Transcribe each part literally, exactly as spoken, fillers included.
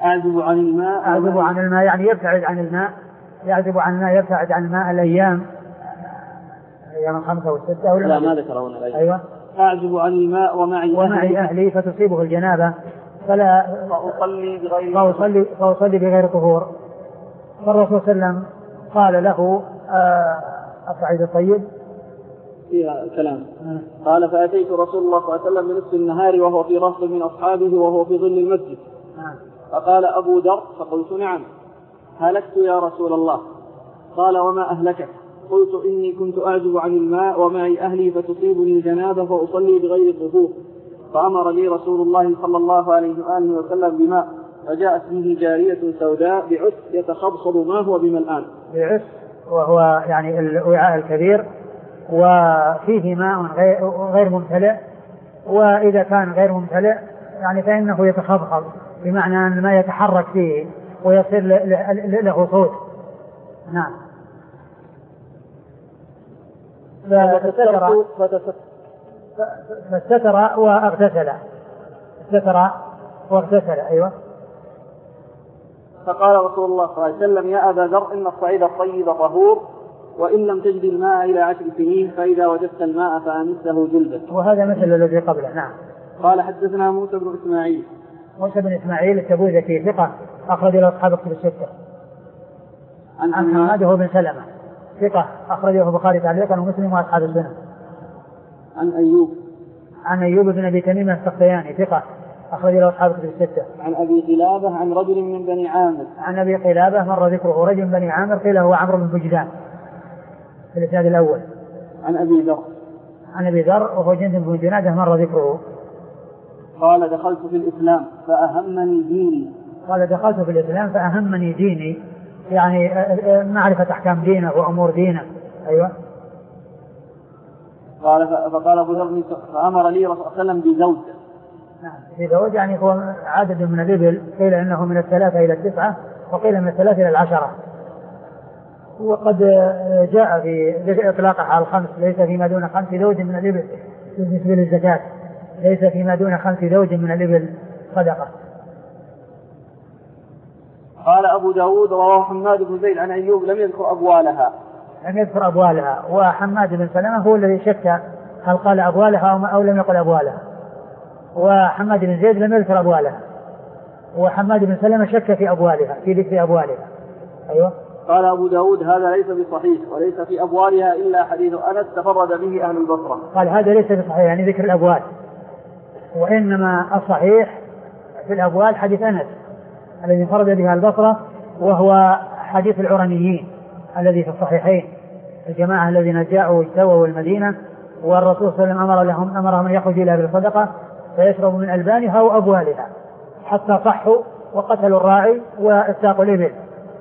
أعزب عن الماء أعزب عن الماء يعني يبتعد عن الماء، يعزب عن الماء يبتعد عن الماء الأيام أيام الخمسة والستة. لا ما ذكرون الأيام. أيوة. أعزب عن الماء ومعي, ومعي أهلي فتصيبه الجنابة فلا فأصلي بغير فأصلي, فأصلي بغير طهور. فالرسول صلى الله عليه وسلم قال له الصعيد الطيب فيها كلام. قال فأتيت رسول الله صلى الله عليه وسلم بنصف النهار وهو في رهط من أصحابه وهو في ظل المسجد. فقال أبو ذر فقلت نعم هلكت يا رسول الله. قال وما أهلكك؟ قلت إني كنت أعزب عن الماء ومعي أهلي فتصيبني الجنابة فأصلي بغير طهور. فأمر لي رسول الله صلى الله عليه وآله وسلم بماء فجاءت به جارية سوداء بعس يتخبصب ما هو بملآن. بعس وهو يعني الوعاء الكبير وفيه ماء غير ممتلئ، وإذا كان غير ممتلئ يعني فإنه يتخبصب بمعنى أن الماء يتحرك فيه ويصير له صوت. نعم. فاستتر واغتسل استتر واغتسل. أيوة. فقال رسول الله صلى الله عليه وسلم يا أبا ذر إن الصعيد الطيب طهور وإن لم تجد الماء إلى عشر سنين فإذا وجدت الماء فأمسه جلدا. وهذا مثل الذي قبله. نعم. قال حدثنا موسى بن إسماعيل. موسى بن إسماعيل التبوذكي ثقة أخرج له أصحاب كتب الستة. عن حماد بن سلمة ثقة أخرجه البخاري تعليقا ومسلم وأصحاب السنن. عن أيوب. عن أيوب بن أبي تميم السختياني ثقة أخرج له أصحاب كتب الستة. عن أبي قلابة عن رجل من بني عامر. عن أبي قلابة مر ذكره رجل من بني عامر قيل هو عمرو بن بجدان في الإسناد الأول. عن أبي ذر. عن أبي ذر وهو جند بن جنادة مر ذكره. قال دخلت في الإسلام فأهمني ديني. قال دخلت في الإسلام فأهمني ديني يعني معرفة أحكام دينه وأمور دينه. أيوة. قال فقال أبو ذر فأمر لي رسول الله صلى الله عليه وسلم بزوج. نعم. بزوج يعني هو عدد من الإبل قيل إنه من الثلاثة إلى التسعة وقيل من الثلاثة إلى العشرة. وقد جاء في إطلاقه على الخمس ليس فيما دون خمس زوج من الإبل بالنسبة للزكاة ليس فيما دون خمس زوج من الإبل صدقة. قال أبو داود رواه حماد بن زيد عن أيوب لم يذكر أبوالها. لم يذكر أبوالها. وحماد بن سلمة هو الذي شك هل قال أبوالها أو لم يقل أبوالها. وحماد بن زيد لم يذكر أبوالها. وحماد بن سلمة شك في أبوالها في ذكر أبوالها. أيوة. قال أبو داود هذا ليس بصحيح وليس في أبوالها إلا حديث أنس تفرد به أهل البصرة. قال هذا ليس بصحيح يعني ذكر الأبوال وإنما الصحيح في الأبوال حديث أنس الذي فرد به البصرة وهو حديث العرنيين الذي في الصحيحين الجماعة الذين جاءوا واجتووا المدينة والرسول صلى الله عليه وسلم أمر لهم أمرهم أن يخرجوا إلى بالصدقة فيشربوا من ألبانها وأبوالها حتى صحوا وقتلوا الراعي واستاقوا الإبل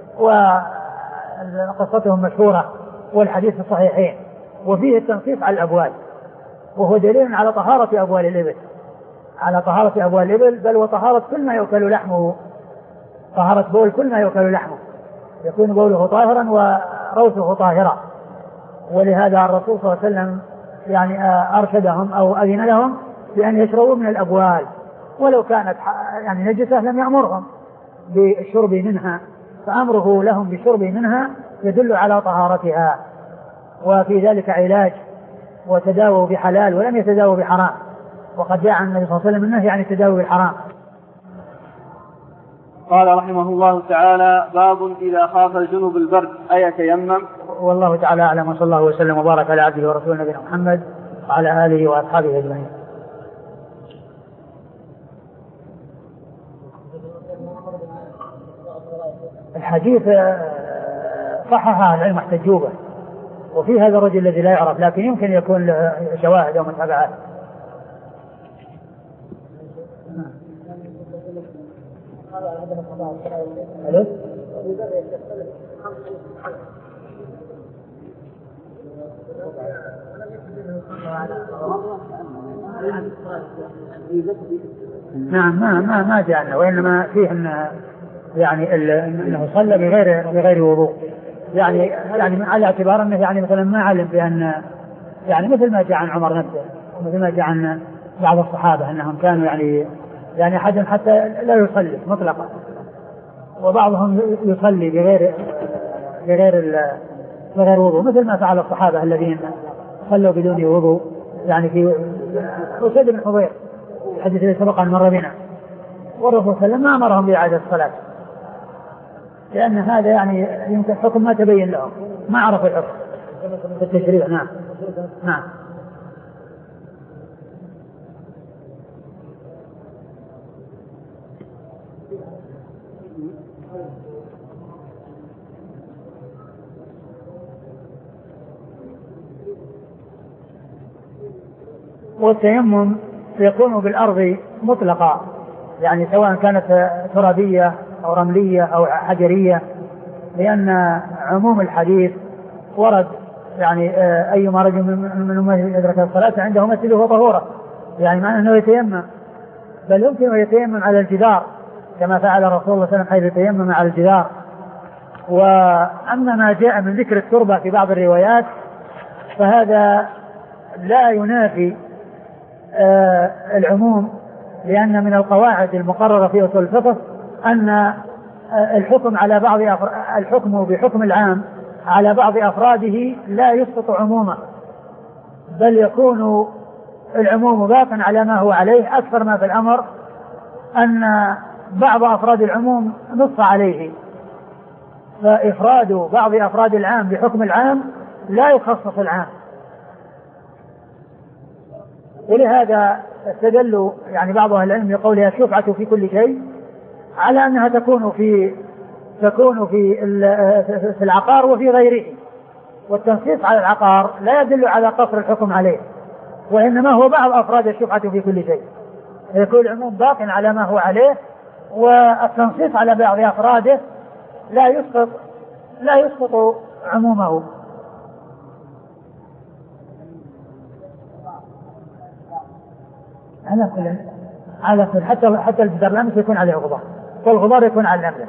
وقصتهم مشهورة والحديث في الصحيحين وفيه التنصيص على الأبوال وهو دليل على طهارة أبوال الإبل على طهارة أبوال الإبل بل وطهارة كل ما يؤكل لحمه طهارة بول كل ما يؤكل لحمه يكون بوله طاهرا وروثه طاهرا. ولهذا الرسول صلى الله عليه وسلم يعني أرشدهم أو أذن لهم بأن يشربوا من الأبوال ولو كانت يعني نجسة لم يأمرهم بالشرب منها فأمره لهم بالشرب منها يدل على طهارتها وفي ذلك علاج وتداووا بحلال ولم يتداووا بحرام وقد جاء عن النبي صلى الله عليه وسلم النهي عن التداوي بالحرام. قال رحمه الله تعالى باب إذا خاف الجنوب البرد أيتيمم. والله تعالى أعلم وصلى الله وسلم وبارك على عبده ورسوله نبينا محمد وعلى آله وأصحابه أجمعين. الحديث صححه العلم احتجوبه وفي هذا الرجل الذي لا يعرف لكن يمكن يكون له شواهد أو متابعات. نعم ما ما ما جاءنا وإنما فيه أن يعني أنه صلى بغير بغير وضوء يعني يعني على اعتبار أنه يعني مثلا ما علم بأن يعني مثل ما جاء عن عمر نفسه ومثل ما جاء عن بعض الصحابة أنهم كانوا يعني يعني أحد حتى لا يصلي مطلقا وبعضهم يصلي بغير بغير بغير وضوء، مثل ما فعل الصحابة الذين صلوا بدون وضوء، يعني في أسيد بن حضير الحديث الذي سبق أن مر بنا، والرسول صلى الله عليه وسلم ما أمرهم بإعادة الصلاة، لأن هذا يعني يمكن حكم ما تبين لهم، ما عرفوا الحكم في التشريع. نعم نعم. والتيمم يكون بالأرض مطلقة، يعني سواء كانت ترابية أو رملية أو حجرية، لأن عموم الحديث ورد يعني أيما رجل من أمته أدرك الصلاة عنده مسجد وطهورة، يعني معنى أنه يتيمم، بل يمكن أن يتيمم على الجدار كما فعل رسول الله صلى الله عليه وسلم حيث يتيمم على الجدار. وأما ما جاء من ذكر التربة في بعض الروايات فهذا لا ينافي آه العموم، لأن من القواعد المقررة في أصول الفقه أن آه الحكم على بعض الحكم بحكم العام على بعض أفراده لا يسقط عمومه، بل يكون العموم باقا على ما هو عليه. أكثر ما في الأمر أن بعض أفراد العموم نص عليه، فإفراد بعض أفراد العام بحكم العام لا يخصص العام. ولهذا استدلوا يعني بعض أهل العلم بقولها الشفعة في كل شيء على أنها تكون في تكون في في العقار وفي غيره، والتنصيص على العقار لا يدل على قصر الحكم عليه، وإنما هو بعض أفراد الشفعة في كل شيء، يكون العموم باق على ما هو عليه، والتنصيص على بعض أفراده لا يسقط لا يسقط عمومه. على كل على كل حتى حتى الجدار الأمس يكون عليه غبار، والغبار يكون على الأمس.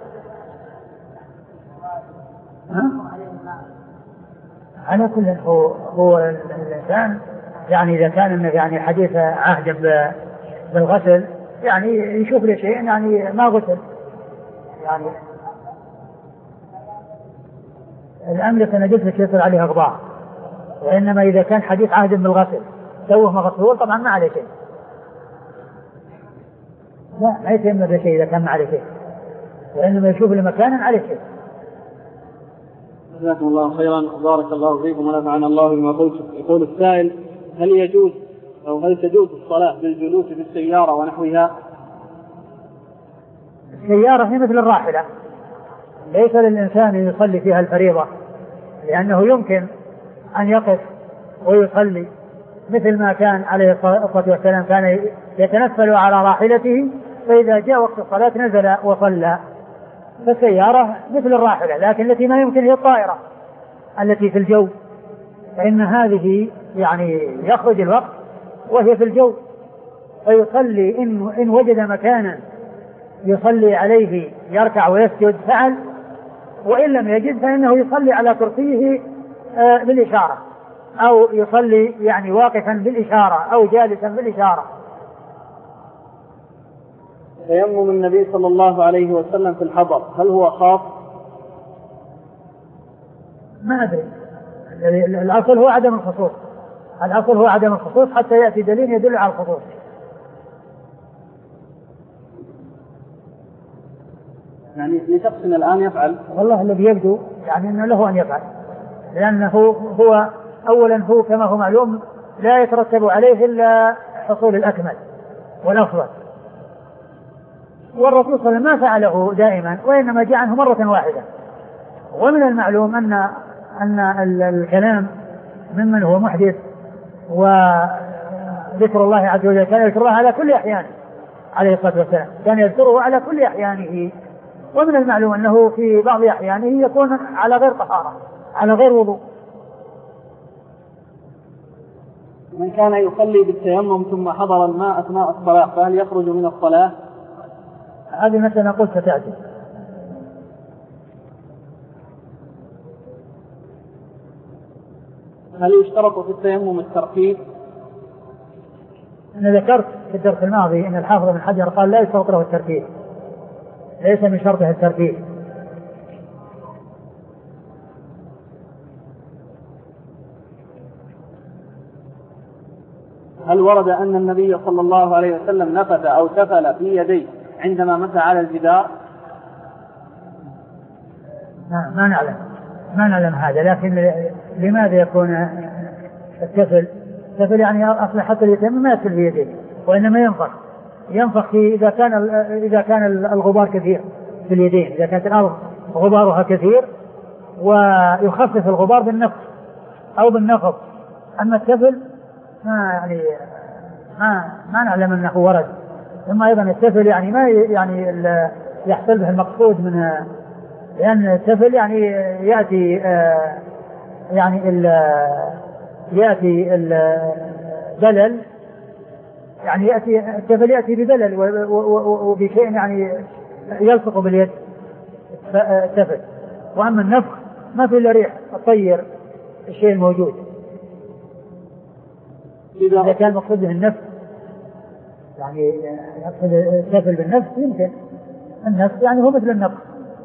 على كل هو هو الإنسان يعني إذا كان يعني حديث عهد بالغسل يعني يشوف له شيء يعني ما غسل، يعني الأملك أنا قلت لك يصير عليها غبار، وإنما إذا كان حديث عهد بالغسل سوه مغسول طبعا ما عليه شيء، لا ما يتم بشيء إذا كان ما عليه شيء، وإنما يشوف لمكانا عليه شيء. جزاكم الله خيرا، بارك الله فيكم ونفعنا الله بما قلت. يقول السائل: هل يجوز أو هل تجوز الصلاة بالجلوس في السيارة ونحوها؟ السيارة هي مثل الراحلة، ليس للإنسان أن يصلي فيها الفريضة، لأنه يمكن أن يقف ويصلي مثل ما كان عليه الصلاة والسلام كان يتنفل على راحلته، فإذا جاء وقت الصلاة نزل وصلى. فالسيارة مثل الراحلة، لكن التي ما يمكن هي الطائرة التي في الجو، فإن هذه يعني يخرج الوقت وهي في الجو، فيصلي إن, إن وجد مكانا يصلي عليه يركع ويسجد فعل، وإن لم يجد فإنه يصلي على كرسيه آه بالإشارة، أو يصلي يعني واقفا بالإشارة أو جالسا بالإشارة. تيمم النبي صلى الله عليه وسلم في الحضر هل هو خاص؟ ما أدري، الأصل هو عدم الخصوص، الأصل هو عدم الخصوص حتى يأتي دليل يدل على الخصوص. يعني لشخص الآن يفعل، والله الذي يبدو يعني أنه له أن يفعل، لأنه هو أولا هو كما هو معلوم لا يترتب عليه إلا حصول الأكمل والأفضل، والرسول صلى الله عليه وسلم ما فعله دائما وإنما جاء عنه مرة واحدة. ومن المعلوم أن أن الكلام ممن هو محدث، وذكر الله عز وجل كان يذكره على كل أحيانه عليه الصلاة والسلام، كان يذكره على كل أحيانه، ومن المعلوم أنه في بعض أحيانه يكون على غير طهارة على غير وضوء. من كان يصلي بالتيمم ثم حضر الماء أثناء الصلاة فهل يخرج من الصلاة؟ هذه مثلا قلت ستأتي. هل يشترط في التيمم الترتيب؟ أنا ذكرت في الدرس الماضي أن الحافظ بن حجر قال لا يشترط له الترتيب، ليس من شرطه الترتيب. هل ورد أن النبي صلى الله عليه وسلم نفث أو تفل في يديه عندما مسح على الجدار؟ ما, ما نعلم ما نعلم هذا، لكن لماذا يكون التفل؟ التفل يعني أصلا حتى اليتم ما يتفل في يديه، وإنما ينفخ ينفخ في إذا كان إذا كان الغبار كثير في اليدين، إذا كانت الأرض غبارها كثير ويخفف الغبار بالنفخ أو بالنفض. أما التفل ما يعني ما ما نعلم أنه ورد. ثم أيضا التفل يعني ما يعني يحصل به المقصود من، لأن التفل يعني يأتي يعني ال يأتي البلل، يعني يأتي التفل يأتي ببلل وبشيء يعني يلصق باليد التفل. وأما النفخ ما في إلا ريح الطير الشيء الموجود. إذا كان مقصود به النفخ يعني يقصد التفل بالنفخ يمكن النفخ يعني هو مثل النفخ.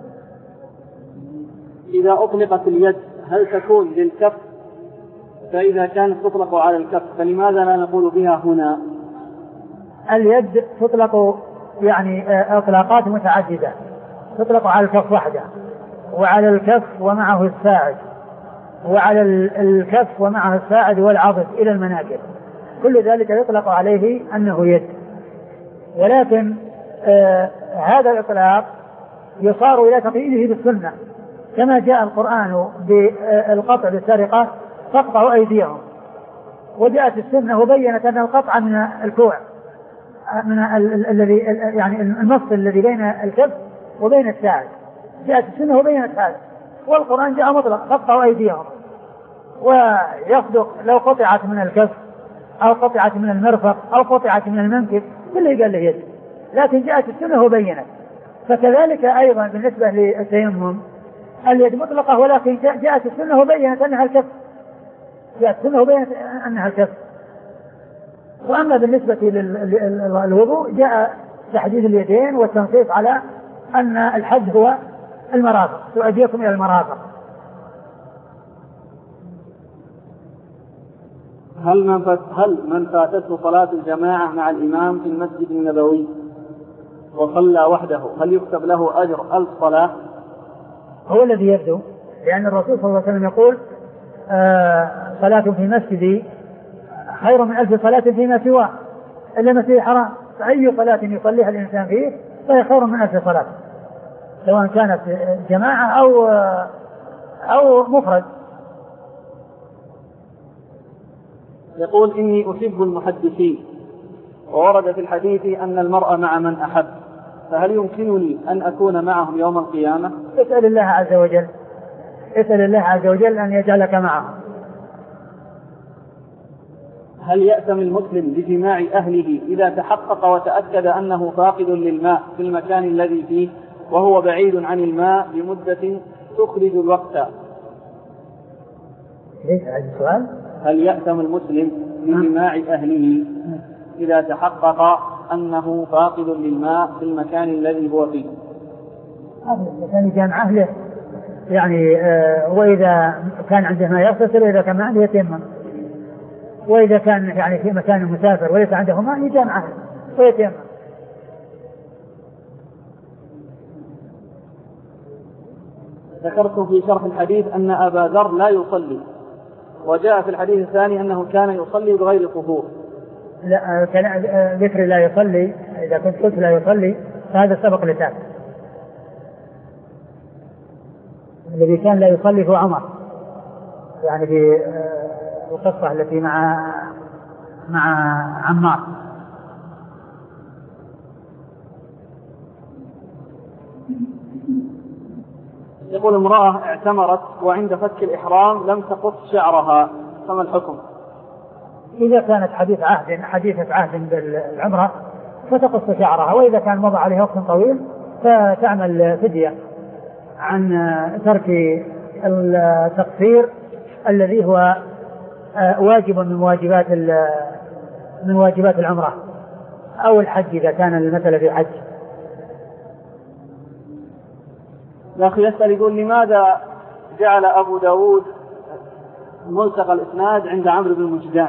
إذا أطلقت اليد هل تكون للكف؟ فإذا كانت تطلق على الكف فلماذا لا نقول بها هنا؟ اليد تطلق يعني إطلاقات متعددة، تطلق على الكف وحده، وعلى الكف ومعه الساعد، وعلى الكف ومعه الساعد والعضد إلى المناكب، كل ذلك يطلق عليه أنه يد. ولكن آه هذا الإطلاق يصار إلى تقييده بالسنة، كما جاء القرآن بالقطع بالسرقة فاقطعوا أيديهم، وجاءت السنة وبينت أن القطع من الكوع من الذي يعني المفصل الذي بين الكف وبين الساعد، جاءت السنة وبينت هذا، والقرآن جاء مطلق فاقطعوا أيديهم. ويصدق لو قطعت من الكف أو قطعت من المرفق أو قطعت من المنكب كله قال له يد، لكن جاءت السنة وبينت. فكذلك أيضا بالنسبة للتيمم اليد مطلقة، ولكن جاءت السنة وبينت أنها الكف، جاءت السنة وبينت أنها الكف. وأما بالنسبة للوضوء جاء تحديد اليدين والتنصيص على أن الحد هو المرافق، تؤديكم إلى المرافق. هل من فات هل من فاتته صلاة الجماعة مع الإمام في المسجد النبوي وصلى وحده هل يكتب له أجر ألف صلاة؟ هو الذي يبدو، لأن الرسول صلى الله عليه وسلم يقول آه صلاة في مسجدي خير من ألف صلاة فيما سواه إلا مسجد الحرام، فأي صلاة يصليها الإنسان فيه فهي خير من ألف صلاة، سواء كانت جماعة أو أو مفرد. يقول إني أحب المحدثين، وورد في الحديث أن المرء مع من أحب، فهل يمكنني أن أكون معهم يوم القيامة؟ اسأل الله عز وجل اسأل الله عز وجل أن يجعلك معهم. هل يأتم المسلم بجماع أهله إذا تحقق وتأكد أنه فاقد للماء في المكان الذي فيه وهو بعيد عن الماء لمدة تخرج الوقت؟ ليس هذا السؤال. هل يأتم المسلم بجماع أهله إذا تحقق أنه فاقد للماء في المكان الذي هو فيه؟ يعني جمع أهله يعني آه وإذا كان عنده ما يغتسل، وإذا كان عنده يتيمم، وإذا كان يعني في مكان مسافر وليس عنده ماء يجمع أهله ويتيمم. ذكرت في شرح الحديث أن أبا ذر لا يصلي، وجاء في الحديث الثاني أنه كان يصلي بغير طهور. لا كان ذكر لا يصلي، إذا كنت قلت لا يصلي فهذا سبق لتاك. الذي كان لا يصلي هو عمر، يعني في القصة التي مع مع عمار. يقول امرأة اعتمرت وعند فك الإحرام لم تقص شعرها، فما الحكم؟ إذا كانت حديث عهد حديثة عهد بالعمرة فتقص شعرها، وإذا كان مضى عليه وقت طويل فتعمل فدية عن ترك التقصير الذي هو واجب من واجبات من واجبات العمرة أو الحج إذا كان المثل في حج. الأخي يسأل يقول لماذا جعل أبو داود ملصق الإسناد عند عمرو بن مجدان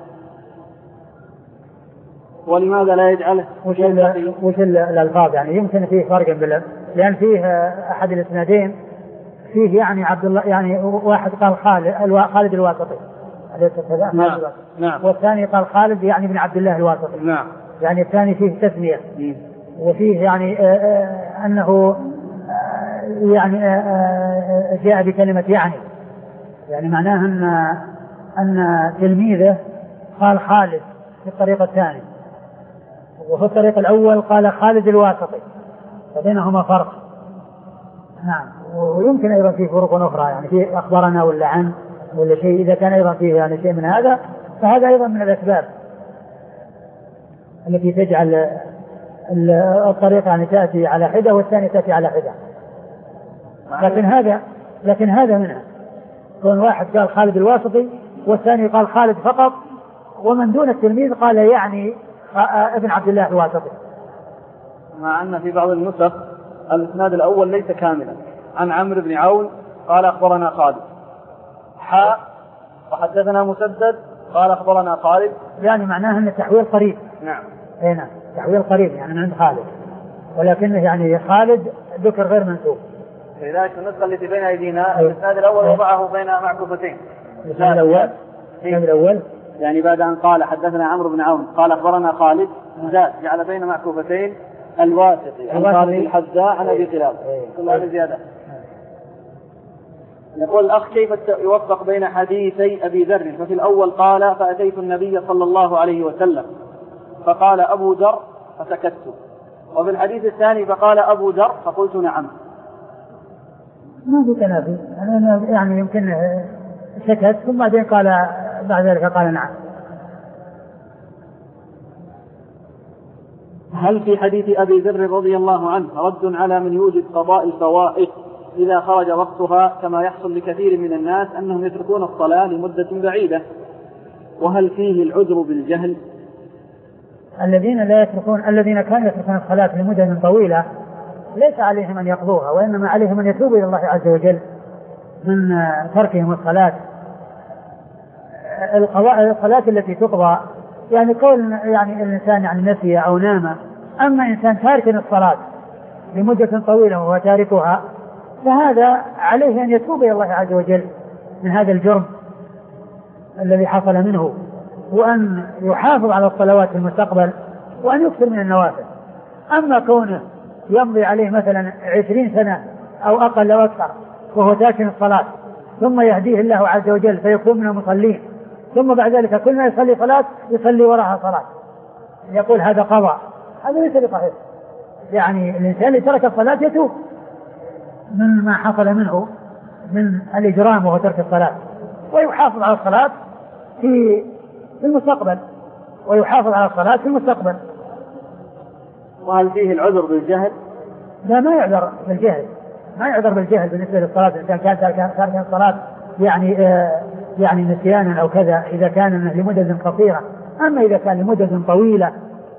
ولماذا لا يجعله؟ وش الألفاظ يعني يمكن فيه فرق بال... لأن فيه أحد الإسنادين فيه يعني عبد الله يعني واحد قال خالد الوا... خالد الواسطي نعم. نعم. والثاني قال خالد يعني بن عبد الله الواسطي نعم. يعني الثاني فيه تسمية وفيه يعني آآ آآ أنه آآ يعني آآ جاء بكلمة يعني يعني معناه أن أن تلميذه قال خالد في الطريق الثاني وفي الطريق الأول قال خالد الواسطي فبينهما فرق. نعم. ويمكن أيضا في فروق أخرى يعني في أخبرنا ولا عن ولا شيء إذا كان أيضا فيه يعني شيء من هذا فهذا أيضا من الأسباب التي تجعل الطريق يعني تأتي على حدة والثاني تأتي على حدة. لكن هذا لكن هذا منها كون واحد قال خالد الواسطي والثاني قال خالد فقط ومن دون التلميذ قال يعني ابن عبد الله الواسطي. مع أن في بعض النسخ الإسناد الأول ليس كاملا عن عمرو بن عون قال أخبرنا خالد حاء وحدثنا مسدد قال أخبرنا خالد يعني معناه أن التحويل قريب. نعم. اي نعم تحويل قريب يعني من عند خالد ولكنه يعني خالد ذكر غير منسوب. لذلك النسخة التي بين أيدينا الإسناد الأول وضعه بين معكوفتين. الإسناد الأول الإسناد الأول يعني بعد أن قال حدثنا عمرو بن عون قال أخبرنا خالد زاد جعل بين معكوفتين الواسطي عن خالد الحذاء عن أبي قلاب كل هذا زيادة. يقول الأخ كيف يوفق بين حديثي أبي ذر؟ ففي الأول قال فأتيت النبي صلى الله عليه وسلم فقال أبو ذر فسكت وفي الحديث الثاني فقال أبو ذر فقلت نعم. ما في تنافي يعني يمكن سكت ثم بعدين قال بعد ذلك قال نعم. هل في حديث أبي ذر رضي الله عنه رد على من يوجد قضاء الفوائد إذا خرج وقتها كما يحصل لكثير من الناس أنهم يتركون الصلاة لمدة بعيدة؟ وهل فيه العذر بالجهل؟ الذين لا يتركون الذين كانوا يتركون الصلاة لمدة طويلة ليس عليهم أن يقضوها وإنما عليهم أن يتوبوا إلى الله عز وجل من تركهم الصلاة. الصلاة التي تقضى يعني كون يعني الإنسان يعني نسي أو نام. أما إنسان تارك الصلاة لمدة طويلة وهو تاركها فهذا عليه أن يتوب إلى الله عز وجل من هذا الجرم الذي حصل منه وأن يحافظ على الصلوات في المستقبل وأن يكثر من النوافل. أما كونه يمضي عليه مثلا عشرين سنة أو أقل أو أكثر وهو تارك الصلاة ثم يهديه الله عز وجل فيكون من المصلين ثم بعد ذلك كل ما يصلي صلاة يصلي وراها صلاة يقول هذا قضاء هذا ليس بصحيح. يعني الإنسان اللي ترك الصلاة يتوب من ما حصل منه من الإجرام وهو ترك الصلاة ويحافظ على الصلاة في المستقبل ويحافظ على الصلاة في المستقبل. وهل فيه العذر بالجهل؟ لا ما يعذر بالجهل ما يعذر بالجهل بالنسبة للصلاة. إذا كان تارك الصلاة يعني آه يعني نسيانا أو كذا إذا كان لمدة قصيرة. أما إذا كان لمدة طويلة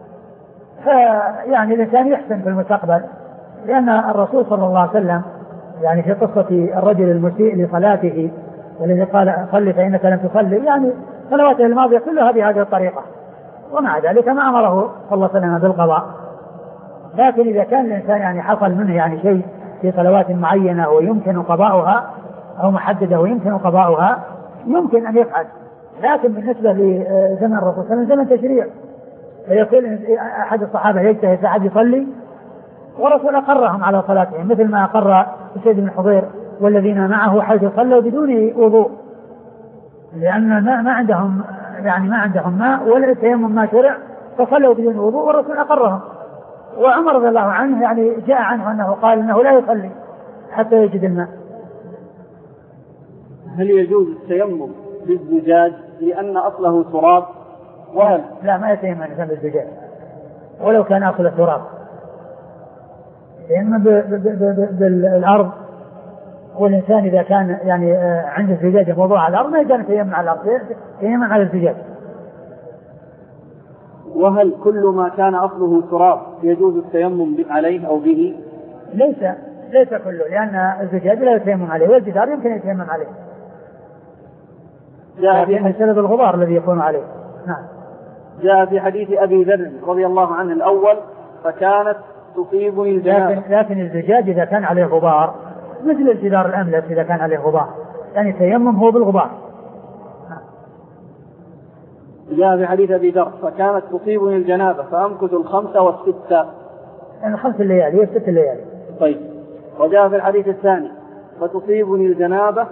فيعني الإنسان يحسن في المستقبل لأن الرسول صلى الله عليه وسلم يعني في قصة الرجل المسيء لصلاته والذي قال صل فإنك لم تصلي يعني صلواته الماضية كلها بهذه الطريقة ومع ذلك ما أمره صلى الله عليه وسلم بالقضاء. لكن إذا كان الإنسان يعني حصل منه يعني شيء في صلوات معينة ويمكن قضاؤها أو محددة ويمكن قضاؤها يمكن أن يفعل. لكن بالنسبة لزمن الرسول صلى الله عليه وسلم زمن تشريع فيقول أحد الصحابة يجتهد ساعد يصلي ورسول أقرهم على صلاتهم مثل ما أقر سيد بن حضير والذين معه حيث صلوا بدون وضوء لأن ما, ما عندهم يعني ما عندهم ماء ولا التيمم ما شرع فصلوا بدون وضوء والرسول أقرهم. وعمر رضي الله عنه يعني جاء عنه أنه قال أنه لا يصلي حتى يجد الماء. هل يجوز التيمم بالزجاج لأن أصله تراب؟ وهل لا ما يتيمم الإنسان بالزجاج ولو كان أصله تراب يتيمم بالأرض والإنسان إذا كان يعني عنده زجاج موضوع على الأرض ما يقدر يتيمم على الأرض يتيمم على الزجاج. وهل كل ما كان أصله تراب يجوز التيمم عليه أو به؟ ليس ليس كله، لأن الزجاج لا يتيمم عليه والجدار يمكن يتيمم عليه، لكن بسبب الغبار الذي يكون عليه. نعم. جاء في حديث أبي ذر رضي الله عنه الأول فكانت تصيبني الجنابة. لكن, لكن الزجاج إذا كان عليه غبار مثل الجدار الأملس إذا كان عليه غبار، يعني التيمم هو بالغبار. جاء في حديث أبي ذر فكانت تصيبني الجنابة فأمكث الخمسة والستة، يعني خمس الليالي والست الليالي. طيب. وجاء في الحديث الثاني فتصيبني الجنابة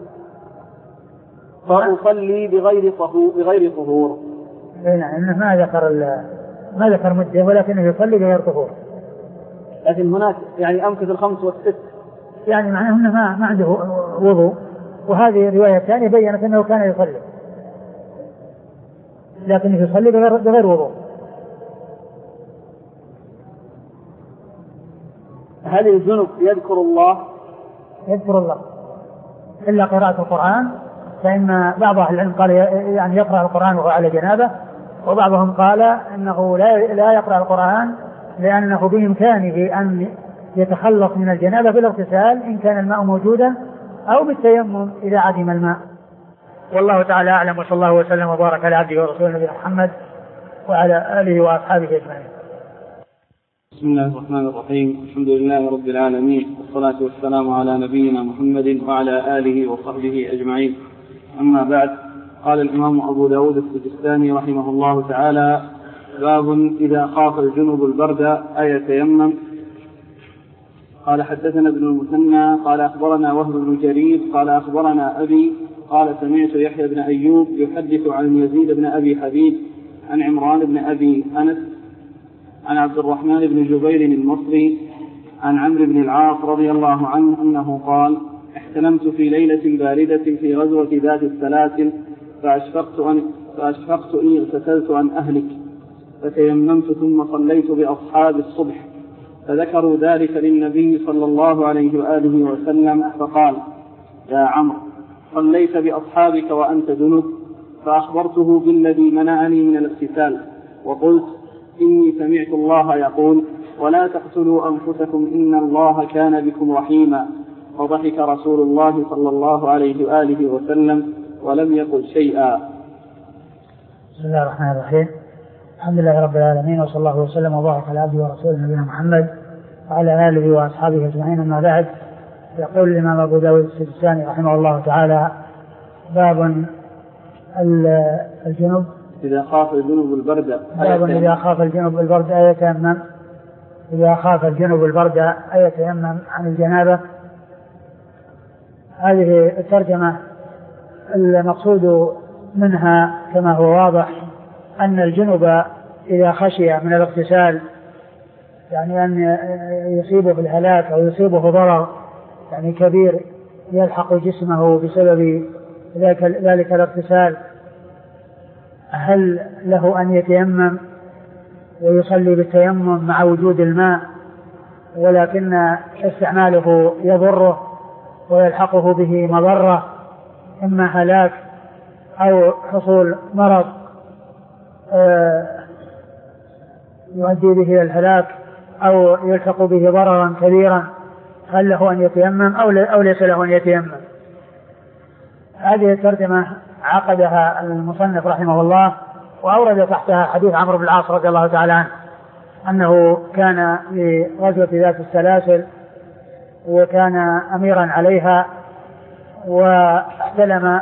فأصلي بغير طهور بغير طهور. نعم، إنه ما ذكر ما ذكر مدة، ولكنه يصلي بغير طهور. لكن هناك يعني أمكث الخمس والست، يعني معناه أنه ما, ما عنده وضوء. وهذه الرواية الثانية بيّنت أنه كان يصلي، لكنه يصلي بغير, بغير وضوء. هل الجنب يذكر الله؟ يذكر الله إلا قراءة القرآن، فإن بعض أهل العلم قال يعني يقرأ القرآن وهو على جنابه، وبعضهم قال إنه لا لا يقرأ القرآن لأنه بإمكانه أن يتخلص من الجنابة بالاغتسال إن كان الماء موجودا، أو بالتيمم إذا عدم الماء. والله تعالى أعلم، وصلى الله وسلم وبارك على عبده ورسوله نبينا محمد وعلى آله وأصحابه أجمعين. بسم الله الرحمن الرحيم. الحمد لله رب العالمين، والصلاة والسلام على نبينا محمد وعلى آله وصحبه أجمعين. أما بعد، قال الإمام أبو داود السجستاني رحمه الله تعالى: باب إذا خاف الجنب البرد أيتيمم. قال حدثنا ابن المثنى قال أخبرنا وهب بن جرير قال أخبرنا أبي قال سمعت يحيى بن أيوب يحدث عن يزيد بن أبي حبيب عن عمران بن أبي أنس عن عبد الرحمن بن جبير المصري عن عمرو بن العاص رضي الله عنه أنه قال: احتلمت في ليلة باردة في غزوة ذات السلاسل فأشفقت أن فأشفقت إني اغتسلت عن أهلك فتيممت ثم صليت بأصحاب الصبح، فذكروا ذلك للنبي صلى الله عليه وآله وسلم فقال: يا عمرو صليت بأصحابك وأنت جنب؟ فأخبرته بالذي منعني من الاغتسال وقلت: إني سمعت الله يقول: ولا تقتلوا أنفسكم إن الله كان بكم رحيما. فضحك رسول الله صلى الله عليه وآله وسلم ولم يقل شيئا. بسم الله الرحمن الرحيم. الحمد لله رب العالمين، وصلى الله وسلم وبارك على عبده ورسوله نبينا محمد وعلى آله وأصحابه أجمعين. أما بعد، يقول الإمام أبو داود السجستاني رحمه الله تعالى: باب الجنب إذا خاف الجنب البرد باب إذا خاف الجنب البرد أيتيمم. إذا خاف الجنب البرد أيتيمم عن الجنابة. هذه الترجمة المقصود منها كما هو واضح أن الجنب إذا خشي من الاغتسال، يعني أن يصيبه الهلاك أو يصيبه ضرر يعني كبير يلحق جسمه بسبب ذلك الاغتسال، هل له أن يتيمم ويصلي بالتيمم مع وجود الماء، ولكن استعماله يضره ويلحقه به مضرة، إما هلاك أو حصول مرض يؤدي به إلى الهلاك أو يلحق به ضررا كبيرا، هل له أن يتيمم أو ليس له أن يتيمم؟ هذه الترجمة عقدها المصنف رحمه الله، وأورد تحتها حديث عمرو بن العاص رضي الله تعالى عنه أنه كان في غزوة ذات السلاسل وكان أميرا عليها واحتلم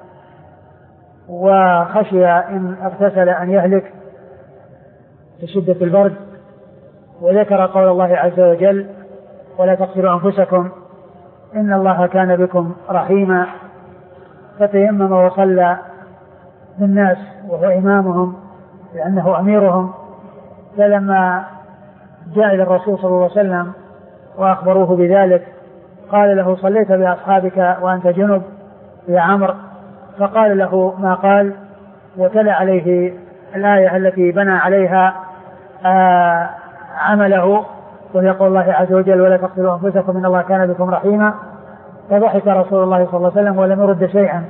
وخشي إن اغتسل أن يهلك في شدة البرد، وذكر قول الله عز وجل: ولا تقتلوا أنفسكم إن الله كان بكم رحيما. فتيمم وصلى بالناس وهو إمامهم لأنه أميرهم. فلما جاء إلى الرسول صلى الله عليه وسلم وأخبروه بذلك قال له: صليت بأصحابك وأنت جنب يا عمرو؟ فقال له ما قال، وتلا عليه الآية التي بنى عليها آه عمله، وهي قول الله عز وجل: ولا تقتلوا أنفسكم إن الله كان بكم رحيما. فضحك رسول الله صلى الله عليه وسلم ولم يرد شيئا،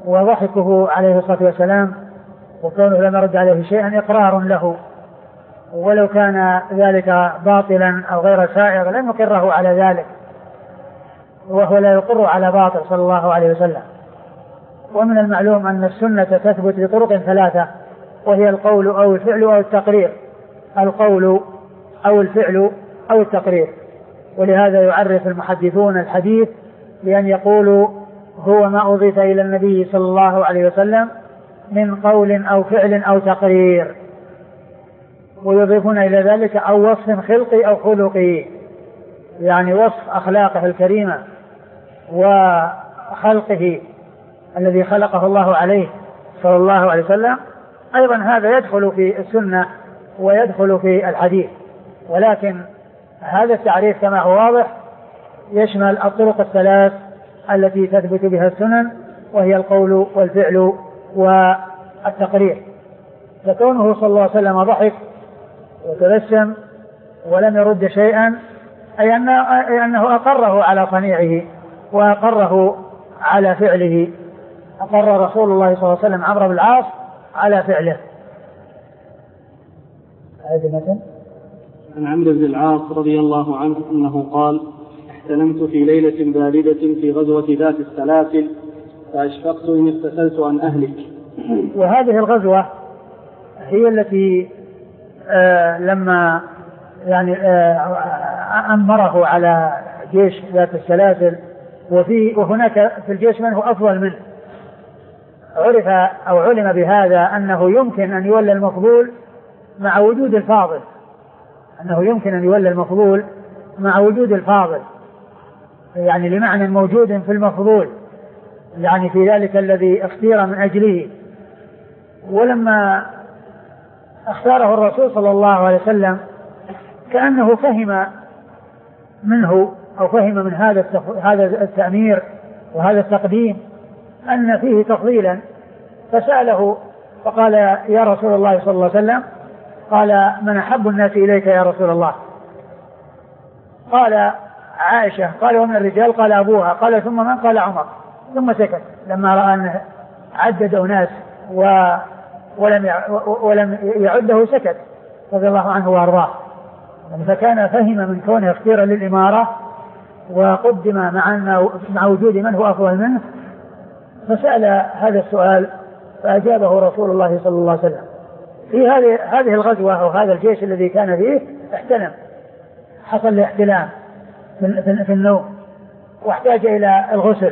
وضحكه عليه الصلاة والسلام وكونه لم يرد عليه شيئا إقرار له ولو كان ذلك باطلا أو غير سائغ لم يقره على ذلك، وهو لا يقر على باطل صلى الله عليه وسلم. ومن المعلوم أن السنة تثبت بطرق ثلاثة، وهي القول أو الفعل أو التقرير، القول أو الفعل أو التقرير. ولهذا يعرف المحدثون الحديث بأن يقولوا هو ما أضيف إلى النبي صلى الله عليه وسلم من قول أو فعل أو تقرير، ويضيفون إلى ذلك أو وصف خلقي أو خلقي، يعني وصف أخلاقه الكريمة وخلقه الذي خلقه الله عليه صلى الله عليه وسلم، أيضا هذا يدخل في السنة ويدخل في الحديث. ولكن هذا التعريف كما هو واضح يشمل الطرق الثلاث التي تثبت بها السنن، وهي القول والفعل والتقرير. فكونه صلى الله عليه وسلم ضحك وتبسم ولم يرد شيئا أي أنه أقره على صنيعه وأقره على فعله، أقر رسول الله صلى الله عليه وسلم عمرو بن العاص على فعله. هذا مثلا عن عمرو بن العاص رضي الله عنه أنه قال: احتلمت في ليلة باردة في غزوة ذات السلاسل فأشفقت إن اغتسلت أن أهلك. وهذه الغزوة هي التي آه لما يعني آه أمره على جيش ذات السلاسل، وفي وهناك في الجيش من هو أفضل منه، عرف أو علم بهذا أنه يمكن أن يولى المفضول مع وجود الفاضل، أنه يمكن أن يولى المفضول مع وجود الفاضل، يعني لمعنى موجود في المفضول، يعني في ذلك الذي اختير من أجله. ولما اختاره الرسول صلى الله عليه وسلم كأنه فهم منه أو فهم من هذا هذا التأمير وهذا التقديم أن فيه تفضيلا، فسأله فقال: يا رسول الله صلى الله عليه وسلم، قال: من أحب الناس إليك يا رسول الله؟ قال: عائشة. قال: ومن الرجال؟ قال: أبوها. قال: ثم من؟ قال: عمر. ثم سكت لما رأى أن عدد أناس و ولم ولم يعده، سكت رضي الله عنه وارضاه. فكان فهم من كونه اختير للإمارة وقدم مع مع وجود من هو أفضل منه، فسأل هذا السؤال فأجابه رسول الله صلى الله عليه وسلم. في هذه هذه الغزوة أو هذا الجيش الذي كان فيه احتلم، حصل الاحتلام في النوم واحتاج إلى الغسل،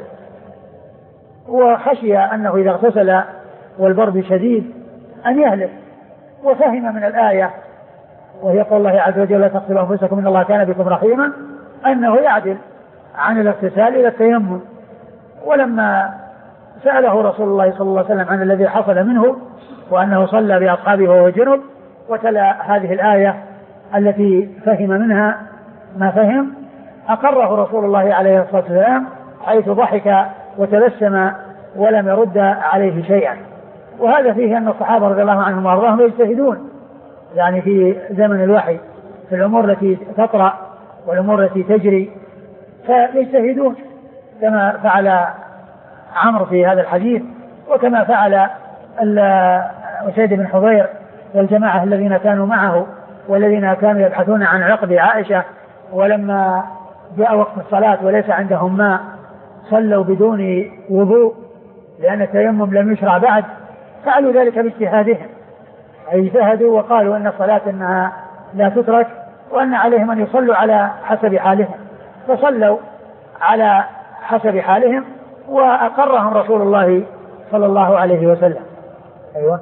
وخشي أنه إذا اغتسل والبرد شديد أن يهلك، وفهم من الآية وهي قول الله عز وجل: لا تقتلوا أنفسكم إن الله كان بكم رحيما، أنه يعدل عن الاغتسال إلى التيمم. ولما سأله رسول الله صلى الله عليه وسلم عن الذي حصل منه وأنه صلى بأصحابه وهو جنب، وتلا هذه الآية التي فهم منها ما فهم، أقره رسول الله عليه الصلاة والسلام حيث ضحك وتبسم ولم يرد عليه شيئا. وهذا فيه أن الصحابة رضي الله عنهم وأرضاهم يجتهدون يعني في زمن الوحي في الأمور التي تطرأ والأمور التي تجري، فيجتهدون كما فعل عمرو في هذا الحديث، وكما فعل أسيد بن حضير والجماعة الذين كانوا معه والذين كانوا يبحثون عن عقد عائشة، ولما جاء وقت الصلاة وليس عندهم ماء صلوا بدون وضوء لأن التيمم لم يشرع بعد، فعلوا ذلك باجتهادهم، أي اجتهدوا وقالوا أن الصلاة أنها لا تترك وأن عليهم أن يصلوا على حسب حالهم، فصلوا على حسب حالهم وأقرهم رسول الله صلى الله عليه وسلم. أيوة.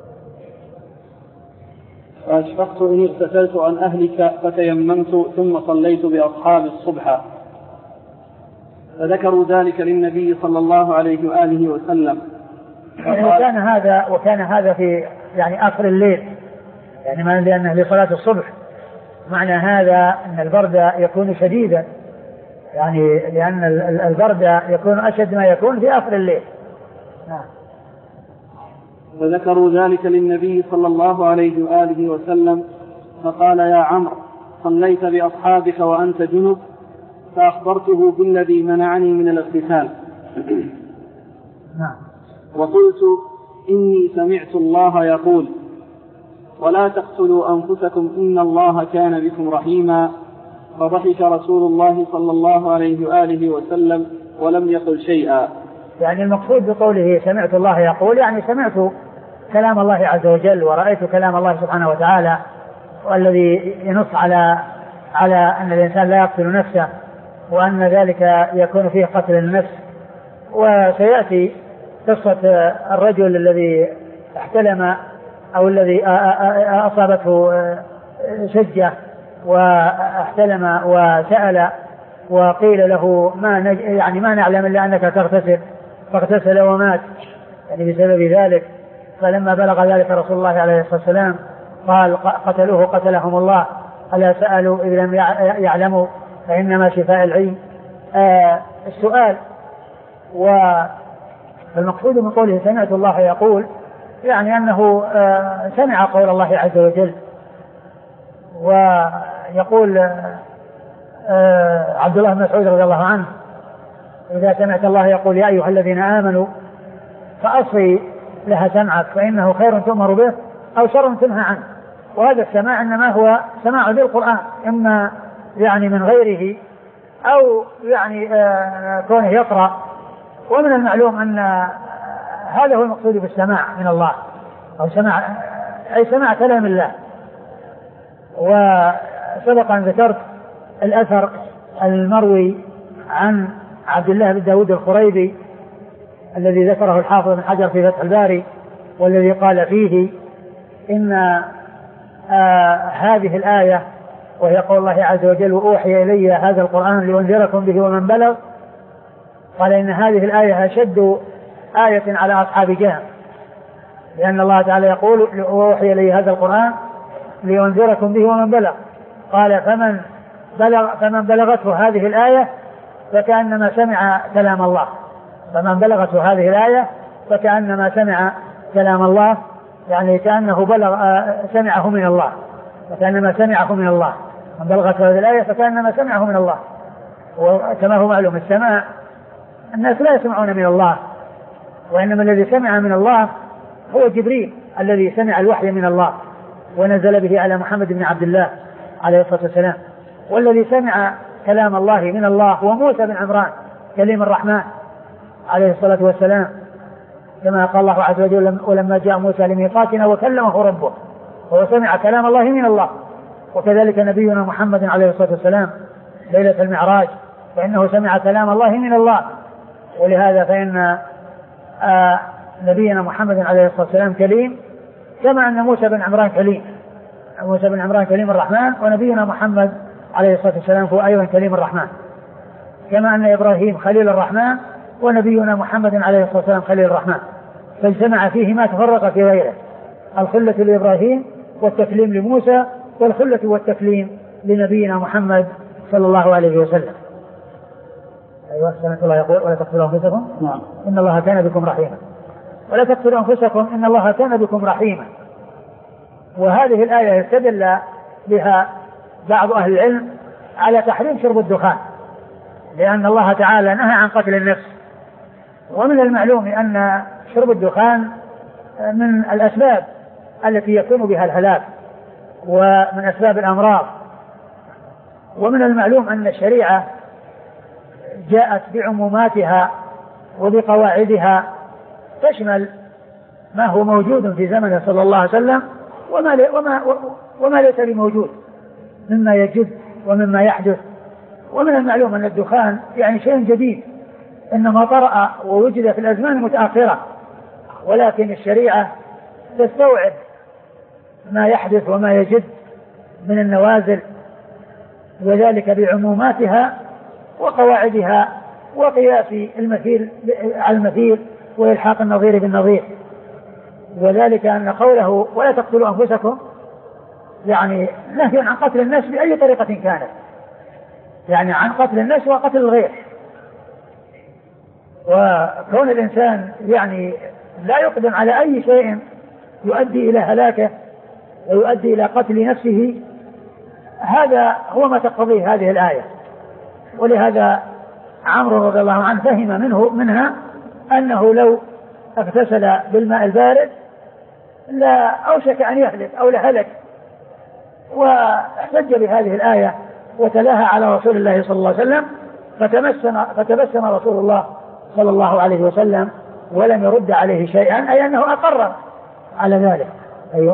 فأشفقت إن اغتسلت عن أهلك فتيممت ثم صليت بأصحاب الصبح، فذكروا ذلك للنبي صلى الله عليه وآله وسلم. وكان هذا وكان هذا في يعني آخر الليل، يعني ما لأنه لصلاة الصبح، معنى هذا أن البرد يكون شديدا، يعني لأن البرد يكون أشد ما يكون في آخر الليل. نعم. وذكروا ذلك للنبي صلى الله عليه وآله وسلم، فقال: يا عمرو، صليت بأصحابك وأنت جنب؟ فأخبرته بالذي منعني من الاغتسال. نعم. وقلت: إني سمعت الله يقول: ولا تقتلوا أنفسكم إن الله كان بكم رحيما. فضحك رسول الله صلى الله عليه وآله وسلم ولم يقل شيئا. يعني المقصود بقوله سمعت الله يقول يعني سمعت كلام الله عز وجل ورأيت كلام الله سبحانه وتعالى، والذي ينص على على أن الإنسان لا يقتل نفسه، وأن ذلك يكون فيه قتل النفس. وسيأتي قصة الرجل الذي احتلم أو الذي أصابته شجة واحتلم وسأل وقيل له ما نج... يعني ما نعلم إلا أنك تغتسل، فاغتسل ومات يعني بسبب ذلك. فلما بلغ ذلك رسول الله عليه الصلاة والسلام قال قتلوه قتلهم الله، ألا سألوا إذ لم يعلموا فإنما شفاء العلم. آه السؤال والمقصود من قوله سمعت الله يقول يعني أنه آه سمع قول الله عز وجل. ويقول آه عبد الله بن مسعود رضي الله عنه إذا سمعت الله يقول يا أيها الذين آمنوا فأصغي لها سمعك فإنه خير تؤمر به أو شر تنهى عنه. وهذا السماع إنما هو سماع بالقرآن، إما يعني من غيره أو يعني آه كونه يقرأ. ومن المعلوم أن هذا هو المقصود بالسماع من الله، أو سماع أي سماع كلام الله. وسبق أن ذكرت الأثر المروي عن عبد الله بن داود الخريبي الذي ذكره الحافظ بن حجر في فتح الباري، والذي قال فيه إن آه هذه الآية وهي قول الله عز وجل وأوحي إلي هذا القرآن لأنذركم به ومن بلغ، قال إن هذه الآية أشد آية على أصحاب جهنم، لأن الله تعالى يقول وأوحي إلي هذا القرآن لينذركم به ومن بلغ. قال فمن بلغ فمن بلغته هذه الآية فكأنما سمع كلام الله، فمن بلغته هذه الآية فكأنما سمع كلام الله، يعني كأنه بلغ سمعه من الله، فكأنما سمعه من الله. من بلغته هذه الآية فكأنما سمعه من الله. وكما هو معلوم السماع الناس لا يسمعون من الله، وإنما الذي سمع من الله هو جبريل الذي سمع الوحي من الله ونزل به على محمد بن عبد الله عليه الصلاة والسلام. والذي سمع كلام الله من الله هو موسى بن عمران كليم الرحمن عليه الصلاة والسلام، كما قال الله عز وجل ولما جاء موسى لميقاتنا وكلمه ربه، وهو سمع كلام الله من الله. وكذلك نبينا محمد عليه الصلاة والسلام ليلة المعراج فإنه سمع كلام الله من الله. ولهذا فإن آه نبينا محمد عليه الصلاة والسلام كليم، كما أن موسى بن عمران كليم، موسى بن عمران كليم الرحمن، ونبينا محمد عليه الصلاة والسلام هو أيضا كليم الرحمن، كما أن إبراهيم خليل الرحمن ونبينا محمد عليه الصلاة والسلام خليل الرحمن، فاجتمع فيه ما تفرق في غيره، الخلة لإبراهيم والتكليم لموسى والخلة والتكليم لنبينا محمد صلى الله عليه وسلم. أيوة سمعت الله يقول ولا تقتلوا أنفسكم نعم إن الله كان بكم رحيما، ولا تقتلوا أنفسكم إن الله كان بكم رحيما. وهذه الآية يستدل بها بعض أهل العلم على تحريم شرب الدخان، لأن الله تعالى نهى عن قتل النفس. ومن المعلوم أن شرب الدخان من الأسباب التي يكون بها الهلاك ومن أسباب الأمراض. ومن المعلوم أن الشريعة جاءت بعموماتها وبقواعدها تشمل ما هو موجود في زمنه صلى الله عليه وسلم وما, وما, وما ليس بموجود مما يجد ومما يحدث. ومن المعلوم أن الدخان يعني شيء جديد إنما طرأ ووجد في الأزمان المتأخرة، ولكن الشريعة تستوعب ما يحدث وما يجد من النوازل، وذلك بعموماتها وقواعدها وقياس المثيل على المثيل وإلحاق النظير بالنظير. وذلك أن قوله ولا تقتلوا أنفسكم يعني نهي عن قتل الناس بأي طريقة كانت، يعني عن قتل الناس وقتل الغير. وكون الإنسان يعني لا يقدم على أي شيء يؤدي إلى هلاكه ويؤدي إلى قتل نفسه، هذا هو ما تقتضيه هذه الآية. ولهذا عمرو رضي الله عنه فهم منه منها أنه لو اغتسل بالماء البارد لا أوشك أن يهلك أو لهلك، واحتج بهذه الآية وتلاها على رسول الله صلى الله عليه وسلم، فتبسم, فتبسم رسول الله صلى الله عليه وسلم ولم يرد عليه شيئا، أي أنه أقر على ذلك. أيوة.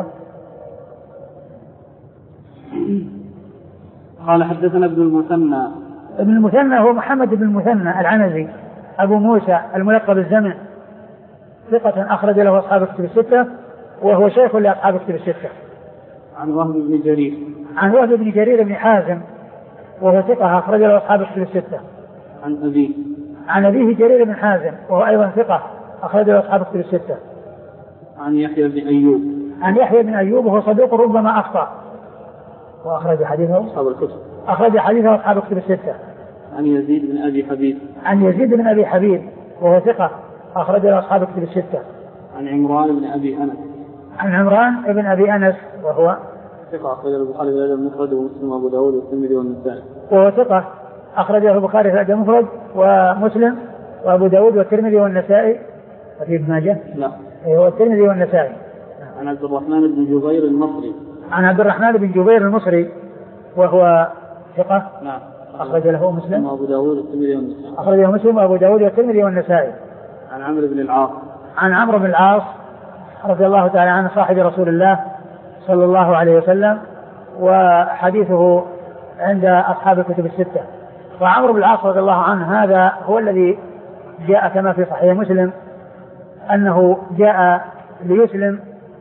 قال حدثنا ابن المثنى. ابن المثنى هو محمد بن المثنى العنزي أبو موسى الملقب الزمن، ثقة أخرج له أصحاب الكتب الستة، وهو شيخ لأصحاب الكتب الستة. عن وهب بن جرير. عن وهب بن جرير بن حازم وهو ثقة أخرج له أصحاب الكتب الستة. عن أبيه. عن أبيه جرير بن حازم وهو أيضا ثقة أخرج له أصحاب الكتب الستة. عن يحيى بن أيوب. عن يحيى بن أيوب وهو صدوق ربما أخطأ، وأخرج حديثه أصحاب الكتب. أخرج حديثه أصحاب الكتب الستة. عن يزيد بن أبي حبيب. عن يزيد بن أبي حبيب وهو ثقة أخرج له أصحاب الكتب الستة. عن عمران بن أبي أنس. عن عمران بن أبي أنس وهو ثقة أخرج البخاري في الأدب المفرد ومسلم وأبو داود والترمذي والنسائي. وهو ثقة أخرجه البخاري في الأدب المفرد ومسلم وأبو داود والترمذي والنسائي وفي ابن ماجه. لا. هو الترمذي والنسائي. عن عبد الرحمن بن جبير المصري. عن عبد الرحمن بن جبير المصري وهو ثقة. نعم. أخرج له مسلم وأبو داود والترمذي والنسائي. أخرجه مسلم وأبو داود والترمذي والنسائي. عن عمرو بن العاص. عن عمرو بن العاص رضي الله تعالى عنه صاحب رسول الله صلى الله عليه وسلم، وحديثه عند أصحاب الكتب الستة. وعمرو بن العاص رضي الله عنه هذا هو الذي جاء كما في صحيح مسلم أنه جاء ليسلم،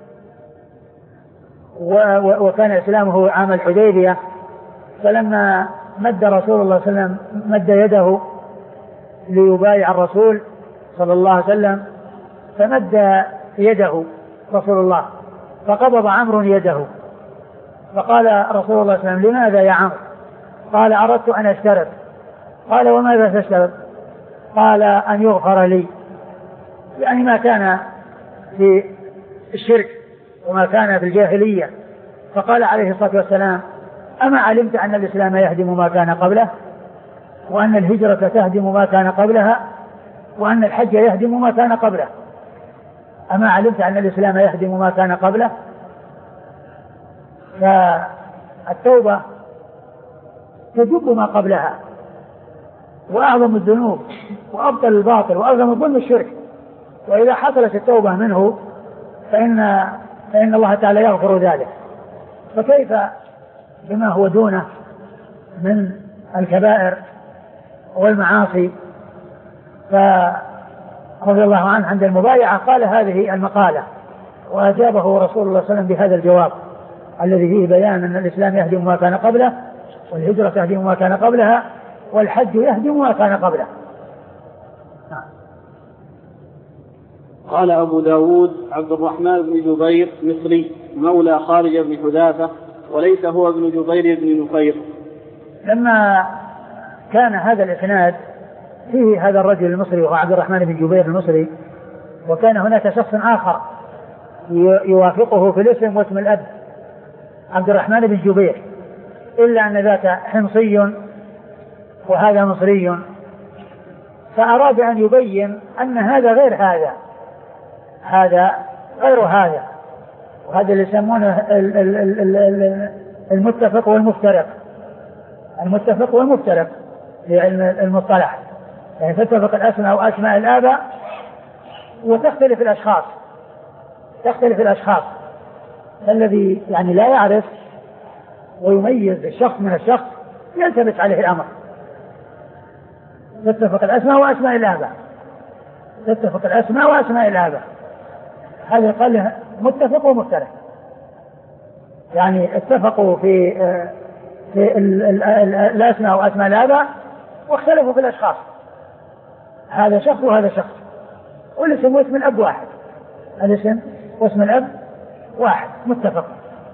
وكان إسلامه عام الحديبية، فلما مد رسول الله صلى الله عليه وسلم مد يده ليبايع الرسول صلى الله عليه وسلم، فمد يده رسول الله فقبض عمرو يده، فقال رسول الله صلى الله عليه وسلم: لماذا يا عمرو؟ قال: أردت أن أشترط. قال: وماذا تشترط؟ قال: أن يغفر لي، يعني ما كان في الشرك وما كان في الجاهلية. فقال عليه الصلاة والسلام: أما علمت أن الإسلام يهدم ما كان قبله، وأن الهجرة تهدم ما كان قبلها، وأن الحج يهدم ما كان قبله؟ أما علمت أن الإسلام يهدم ما كان قبله؟ فالتوبة تجب ما قبلها، وأعظم الذنوب وأبطل الباطل وأعظم الظلم الشرك، وإذا حصلت التوبة منه فإن, فإن الله تعالى يغفر ذلك، فكيف بما هو دونه من الكبائر والمعاصي؟ فرضي الله عنه عند المبايعة قال هذه المقالة، وأجابه رسول الله صلى الله عليه وسلم بهذا الجواب الذي فيه بيان أن الإسلام يهدم ما كان قبله، والهجرة تهدم ما كان قبلها، والحج يهدم ما كان قبله. قال أبو داود: عبد الرحمن بن جبير مصري مولى خارج بن حذافة، وليس هو ابن جبير بن نفير. لما كان هذا الإسناد فيه هذا الرجل المصري وهو عبد الرحمن بن جبير المصري، وكان هناك شخص آخر يوافقه في الاسم واسم الأب عبد الرحمن بن جبير، إلا أن ذاك حمصي وهذا مصري، فأراد أن يبين أن هذا غير هذا، هذا غير هذا، وهذا اللي يسمونه المتفق والمفترق، المتفق والمفترق في علم المصطلح، يعني تتفق الأسماء وأسماء الآباء وتختلف الأشخاص، تختلف الأشخاص، الذي يعني لا يعرف ويميز الشخص من الشخص يلتبس عليه الأمر. تتفق الأسماء وأسماء الآباء، تتفق الأسماء وأسماء الآباء، هذا قال متفق ومفترق، يعني اتفقوا في في الأسماء وأسماء الآباء واختلفوا في الأشخاص، هذا شخص وهذا شخص، والاسم واسم الأب واحد، الاسم واسم الأب واحد متفق.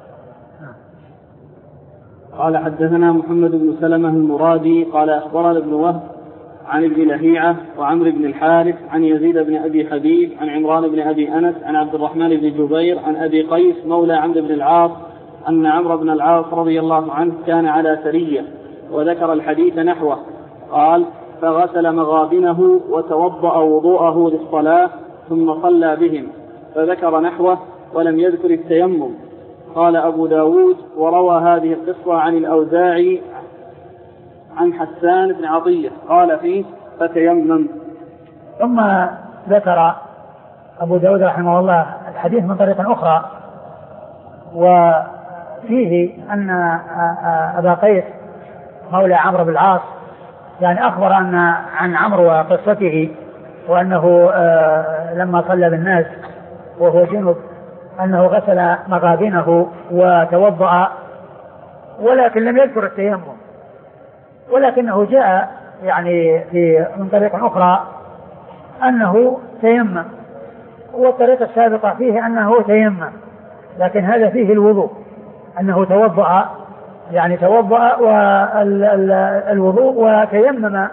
قال: حدثنا محمد بن سلمة المرادي قال أخبرنا ابن وهب عن ابن لهيعة وعمر بن الحارث عن يزيد بن أبي حبيب عن عمران بن أبي أنس عن عبد الرحمن بن جبير عن أبي قيس مولى عمرو بن العاص أن عمرو بن العاص رضي الله عنه كان على سرية، وذكر الحديث نحوه. قال: فغسل مغابنه وتوضأ وضوءه للصلاة ثم صلى بهم، فذكر نحوه ولم يذكر التيمم. قال أبو داود وروى هذه القصة عن الأوزاعي عن حسان بن عطية قال فيه فتيمم. ثم ذكر أبو داود رحمه الله الحديث من طريق أخرى، وفيه أن أبا قيس مولى عمرو بن العاص يعني أخبر أن عن عمرو وقصته، وأنه لما صلى بالناس وهو جنب أنه غسل مغابنه وتوضأ، ولكن لم يذكر التيمم، ولكنه جاء يعني في من طريق أخرى أنه تيمم، والطريقة السابقة فيه أنه تيمم، لكن هذا فيه الوضوء أنه توضأ يعني توضأ والوضوء وتيمم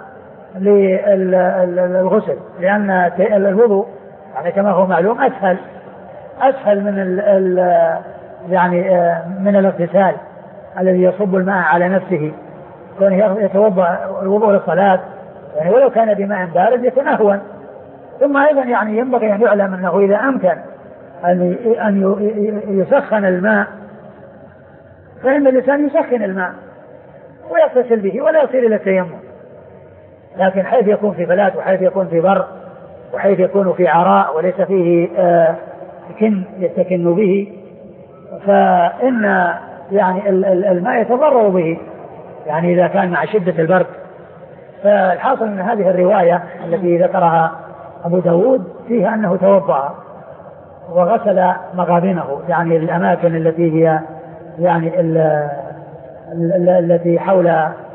للغسل، لأن الوضوء يعني كما هو معلوم أسهل أسهل من ال ال يعني من الاغتسال الذي يصب الماء على نفسه، كونه يتوضأ الوضوء للصلاة يعني ولو كان بماء بارد يكون أهون. ثم أيضا يعني ينبغي أن يعلم أنه إذا أمكن أن أن يسخن الماء فإن الإنسان يسخن الماء ويغتسل به ولا يصير إلى التيمم، لكن حيث يكون في بلاد وحيث يكون في بر وحيث يكون في عراء وليس فيه آه كن يتكن به فإن يعني الماء يتضرر به يعني إذا كان مع شدة البرد. فالحاصل من هذه الرواية التي ذكرها أبو داود فيها أنه توضأ وغسل مغابنه يعني الأماكن التي هي يعني ال ال التي حول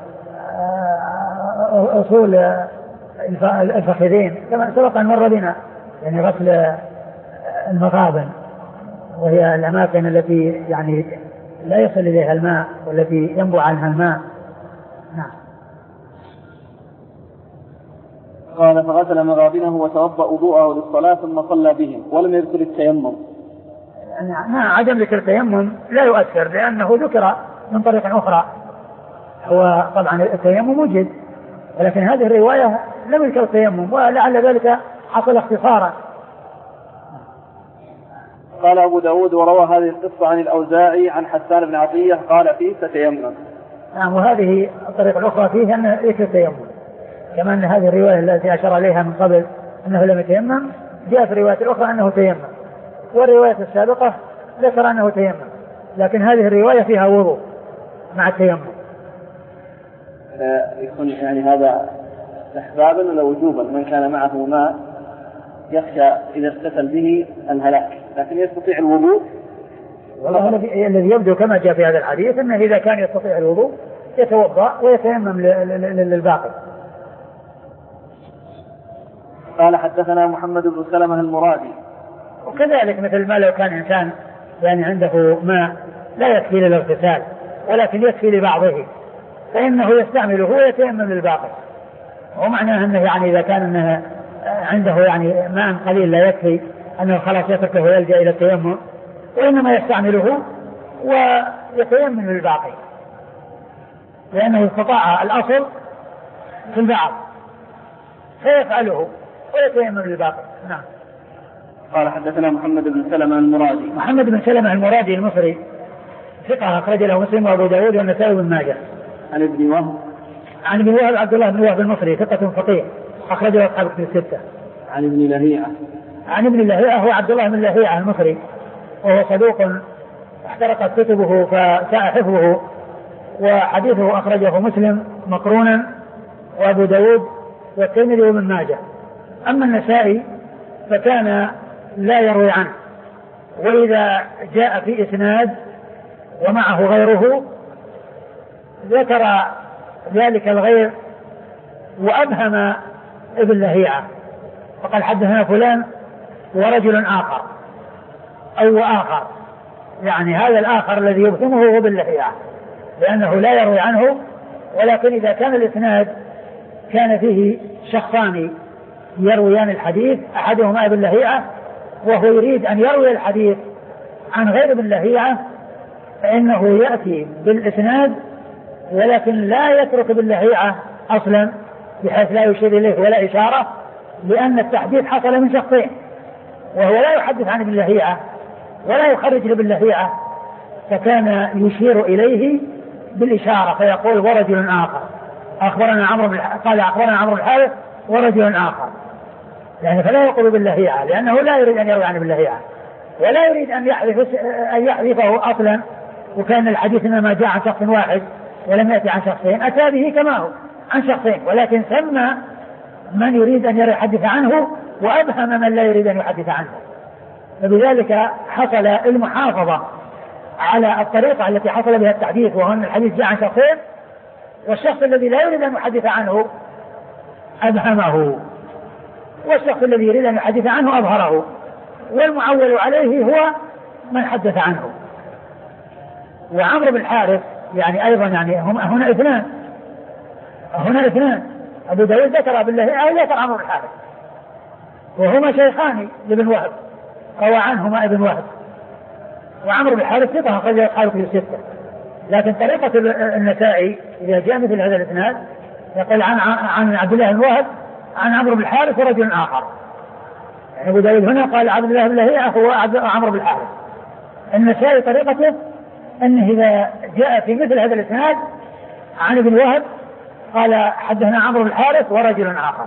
أصول الفخذين كما سبق أن مر بنا، يعني غسل المغابن وهي الأماكن التي يعني لا يصل إليها الماء والتي ينبع عنها الماء. نعم. قال فغسل مغابنه وتوضأ وضوءه للصلاة ثم صلى بهم ولم يذكر التيمم. نعم عدم ذكر التيمم لا يؤثر لأنه ذكر من طريق أخرى، هو طبعا التيمم وجد ولكن هذه الرواية لم يذكر التيمم ولعل ذلك حصل اختصارا. قال أبو داود وروى هذه القصة عن الأوزاعي عن حسان بن عطية قال فيه فتيمم. نعم وهذه الطريقة الأخرى فيه أن ذكر التيمم، كما أن هذه الرواية التي أشار إليها من قبل أنه لم يتيمم جاء في الرواية الأخرى أنه تيمم، والرواية السابقة ذكر أنه تيمم، لكن هذه الرواية فيها وضوء مع التيمم. يكون يعني هذا استحبابا ولا وجوبا؟ من كان معه ماء يخشى إذا اغتسل به الهلاك لكن يستطيع الوضوء. والله الذي يبدو كما جاء في هذا الحديث أنه إذا كان يستطيع الوضوء يتوضأ ويتيمم للباقي. قال حدثنا محمد بن سلمة المرادي. وكذلك مثل ما لو كان إنسان يعني عنده ماء لا يكفي للاغتسال ولكن يكفي لبعضه فإنه يستعمله ويتيمم للباقي، ومعناه أنه يعني إذا كان أنه عنده يعني ماء قليل لا يكفي أنه خلاص يتركه ويلجأ إلى التيمم، وإنما يستعمله ويتيمم للباقي لأنه استطاع الأصل في البعض فيفعله ويتيمم للباقي. نعم. قال حدثنا محمد بن سلمة المرادي. محمد بن سلمة المرادي المصري ثقة أخرج له مسلم وأبو داود والنسائي بن ماجه. عن ابن وهب. عن ابن وهب عبد الله بن وهب المصري ثقة فقيه أخرج له أصحاب الكتب الستة. عن ابن لهيعة. عن ابن لهيعة هو عبد الله بن لهيعة المصري وهو صدوق احترقت كتبه فساء حفظه، وحديثه أخرجه مسلم مقرونا وأبو داود والترمذي وابن ماجه. أما النسائي فكان لا يروي عنه، وإذا جاء في إسناد ومعه غيره ذكر ذلك الغير وأبهم ابن لهيعة فقال حدثنا فلان ورجل آخر أو آخر، يعني هذا الآخر الذي يبهمه هو ابن لهيعة لأنه لا يروي عنه، ولكن إذا كان الإسناد كان فيه شخصان يرويان الحديث أحدهما ابن لهيعة وهو يريد أن يروي الحديث عن غير ابن لهيعة فإنه يأتي بالإسناد ولكن لا يترك ابن لهيعة أصلا بحيث لا يشير إليه ولا إشارة، لأن التحديث حصل من شخصين وهو لا يحدث عن ابن لهيعة ولا يخرج باللهيعة، فكان يشير إليه بالإشارة فيقول ورجل آخر أخبرنا عمرو بن قال أخبرنا عمرو بن الحارث ورجل آخر، يعني فلا يقول باللهيعة لأنه لا يريد أن يروي عن باللهيعة ولا يريد أن يحذف أن يحذفه أصلا، وكان الحديث إنما جاء عن شخص واحد ولم يأتي عن شخصين، أتى به كما هو عن شخصين، ولكن سمى من يريد أن يحدث عنه وأبهم من لا يريد أن يحدث عنه، فبذلك حصل المحافظة على الطريقة التي حصل بها التحديث، وهو أن الحديث جاء عن شخصين والشخص الذي لا يريد أن يحدث عنه أبهمه، والشخص الذي يريد أن يحدث عنه أظهره، والمعول عليه هو من حدث عنه. وعمرو بن الحارث يعني أيضا يعني هم هنا اثنان هنا اثنان أبو داود ذكر بالله أو ذكر عمرو بن الحارث، وهما شيخان لابن وهب روى عنهما ابن وهب، وعمرو بن الحارث ثقة أخرج أصحابه في الستة، لكن طريقة النسائي إذا جاء مثل هذا الإسناد يقول عن عن عبد الله بن وهب عن عمرو بن الحارث ورجل آخر، يعني أبو داود هنا قال عبد الله بن لهيعة هو عمرو بن الحارث. النسائي طريقته أنه إذا جاء في مثل هذا الإسناد عن ابن وهب قال حدثنا عمرو بن الحارث ورجل آخر.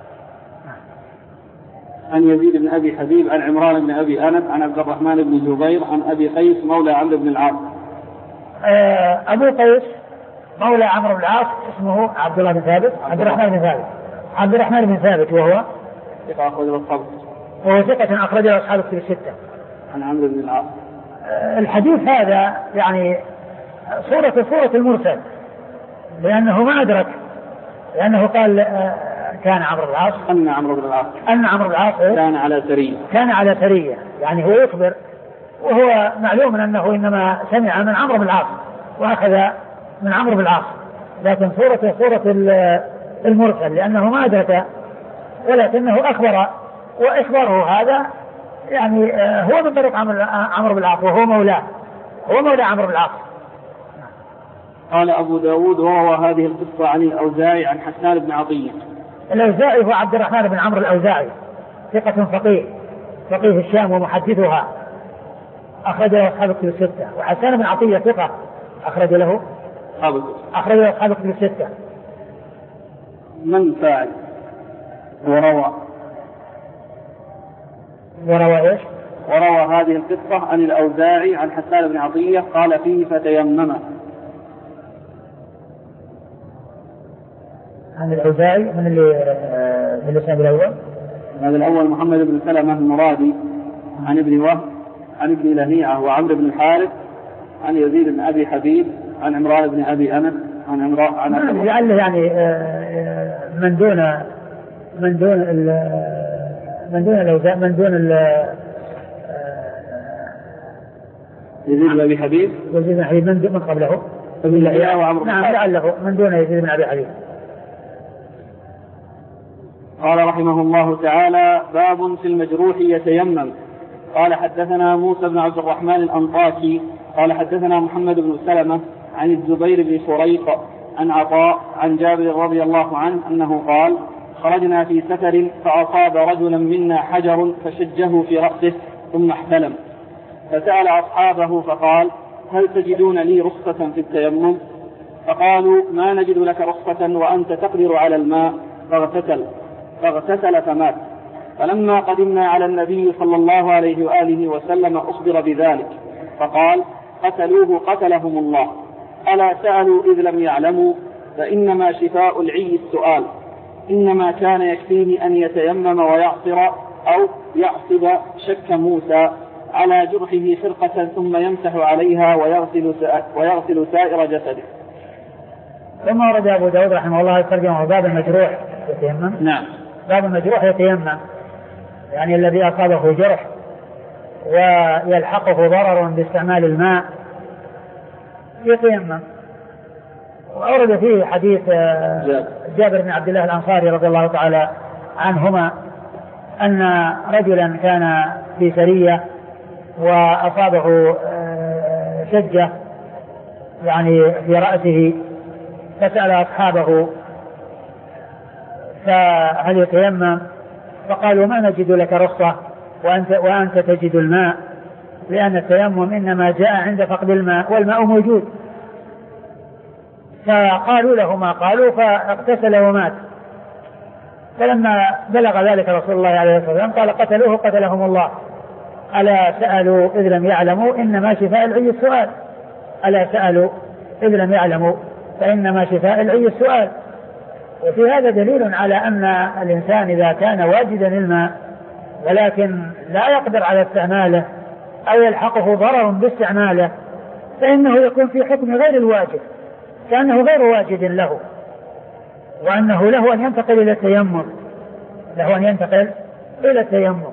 عن يزيد بن أبي حبيب عن عمران بن أبي أنس عن عبد الرحمن بن جبير عن أبي قيس مولى عمرو بن العاص. أبو قيس مولى عمرو بن العاص اسمه عبد الله بن ثابت عبد الرحمن بن ثابت عبد الرحمن بن ثابت وهو ثقة أخرجه أصحابه وهو ثقة أخرجه أصحابه في الستة. عن عمرو بن العاص. الحديث هذا يعني صورة صورة المرسل، لأنه ما أدرك، لأنه قال كان عمرو بن العاص أن عمرو بن العاص أن عمرو بن العاص كان على سرية كان على سرية، يعني هو يخبر، وهو معلوم أنه إنما سمع من عمرو بن العاص وأخذ من عمرو بن العاص، لكن صورته صورة المرسل لأنه ما أدرك ولكنه أخبر، وإخباره هذا يعني هو من طريق عمرو بن العاص وهو مولاه، هو مولى عمرو بن العاص. قال أبو داود وهو هذه القصة عن الأوزاعي عن حسان بن عطية. الأوزاعي هو عبد الرحمن بن عمرو الأوزاعي ثقة فقيه فقيه الشام ومحدثها أخرج له أصحاب الكتب الستة، وحسان بن عطية ثقة أخرج له أخرج له أصحاب الكتب الستة. من فاعل وروى وروى إيش؟ وروى هذه القصة عن الأوزاعي عن حسان بن عطية قال فيه فتيمم. عن الأوزاعي من اللي من الإسناد الأول؟ هذا الأول محمد بن سلمة المرادي عن ابن وهب عن ابن لهيعة وعمرو بن الحارث عن يزيد بن أبي حبيب عن عمران بن أبي أنس عن عمران عن لعله يعني من دون من دون من دون الأوزاعي من دون يزيد بن أبي حبيب يزيد بن حبيب من من قبله ابن لهيعة وعمرو. نعم لعله من دون يزيد بن أبي حبيب. قال رحمه الله تعالى باب في المجروح يتيمم. قال حدثنا موسى بن عبد الرحمن الأنطاكي قال حدثنا محمد بن سلمة عن الزبير بن فريق عن عطاء عن جابر رضي الله عنه أنه قال خرجنا في سفر فأصاب رجلا منا حجر فشجه في رأسه ثم احتلم، فسأل أصحابه فقال هل تجدون لي رخصة في التيمم؟ فقالوا ما نجد لك رخصة وأنت تقدر على الماء، فاغتسل فاغتسل فمات. فلما قدمنا على النبي صلى الله عليه وآله وسلم أخبر بذلك فقال قتلوه قتلهم الله، ألا سألوا إذ لم يعلموا؟ فإنما شفاء العي السؤال، إنما كان يكفيه أن يتيمم ويعصر أو يعصب شك موسى على جرحه فرقة ثم يمسح عليها ويغسل, ويغسل سائر جسده. ثم ورد أبو داود رحمه الله يترجمه باب المجروح يتيمم. نعم باب المجروح يتيمم، يعني الذي أصابه جرح ويلحقه ضرر باستعمال الماء يتيمم. وأورد فيه حديث جابر بن عبد الله الأنصاري رضي الله تعالى عنهما أن رجلا كان في سرية وأصابه شجة يعني في رأسه، فسأل أصحابه فهل يتيمم؟ فقالوا ما نجد لك رخصة وأنت, وأنت تجد الماء، لأن التيمم إنما جاء عند فقد الماء والماء موجود. فقالوا له ما قالوا فاغتسل ومات. فلما بلغ ذلك رسول الله عليه الصلاة والسلام قال قتلوه قتلهم الله. ألا سألوا إذ لم يعلموا إنما شفاء العي السؤال. ألا سألوا إذ لم يعلموا فإنما شفاء العي السؤال. وفي هذا دليل على أن الإنسان إذا كان واجدا الماء ولكن لا يقدر على استعماله أو يلحقه ضرر باستعماله فإنه يكون في حكم غير الواجد كأنه غير واجد له، وأنه له أن ينتقل إلى التيمم له أن ينتقل إلى التيمم.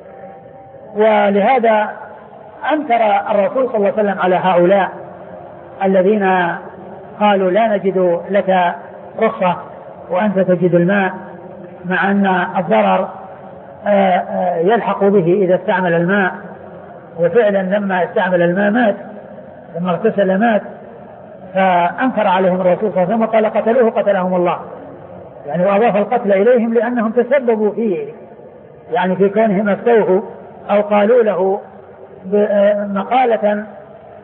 ولهذا أنكر الرسول صلى الله عليه وسلم على هؤلاء الذين قالوا لا نجد لك رخصة وأنت تجد الماء، مع أن الضرر يلحق به إذا استعمل الماء. وفعلا لما استعمل الماء مات، لما اغتسل مات. فأنكر عليهم الرسول صلى الله عليه وسلم وقال قتلوه قتلهم الله، يعني وأضاف القتل إليهم لأنهم تسببوا فيه، يعني في كونهم أفتوه أو قالوا له مقالة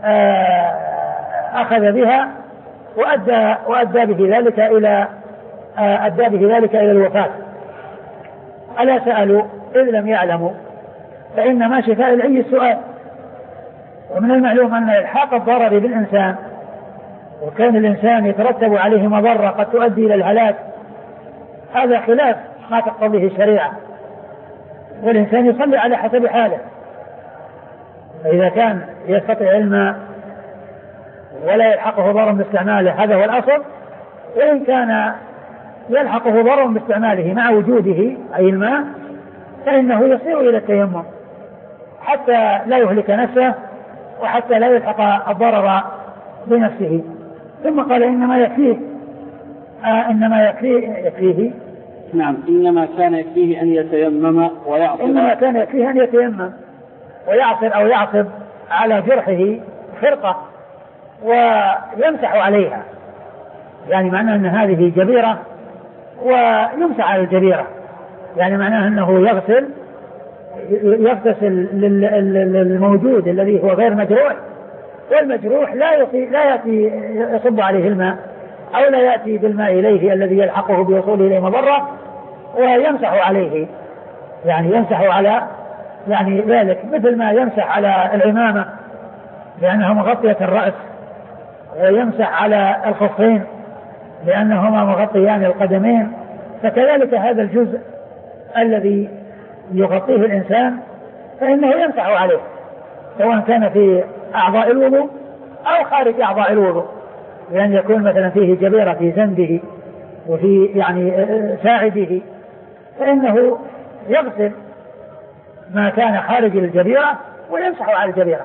أخذ بها وأدى, وأدى به ذلك إلى أدى به ذلك إلى الوفاة. ألا سألوا إذ لم يعلموا فإنما شفاء العي السؤال. ومن المعلوم أن إلحاق الضرر بالإنسان وكان الإنسان يترتب عليه مضرة قد تؤدي إلى الهلاك هذا خلاف ما تقتضيه الشريعة، والإنسان يصلي على حسب حاله. فإذا كان يستطيع الماء ولا يلحقه ضرر باستعماله هذا هو الأصل، وإن كان يلحقه ضرر باستعماله مع وجوده أي الماء فإنه يصير إلى التيمم حتى لا يهلك نفسه وحتى لا يلحق الضرر بنفسه. ثم قال إنما يكفيه آه إنما يكفيه يكفيه نعم إنما كان يكفيه أن يتيمم ويعصب إنما كان يكفيه أن يتيمم ويعصب أو يعصب على جرحه فرقة ويمسح عليها، يعني معناه أن هذه جبيرة ويمسح على الجبيرة، يعني معناه أنه يغسل يغتسل للموجود الذي هو غير مجروح، والمجروح لا يأتي لا يأتي يصب عليه الماء أو لا يأتي بالماء إليه الذي يلحقه بوصوله إليه مضرة ويمسح عليه، يعني يمسح على يعني ذلك مثل ما يمسح على العمامة لأنها مغطية الرأس، ويمسح على الخفين لأنهما مغطيان القدمين. فكذلك هذا الجزء الذي يغطيه الإنسان فإنه يمسح عليه سواء كان في أعضاء الوضوء أو خارج أعضاء الوضوء، لأن يكون مثلا فيه جبيرة في زنده وفي يعني ساعده فإنه يغسل ما كان خارج الجبيرة ويمسح على الجبيرة.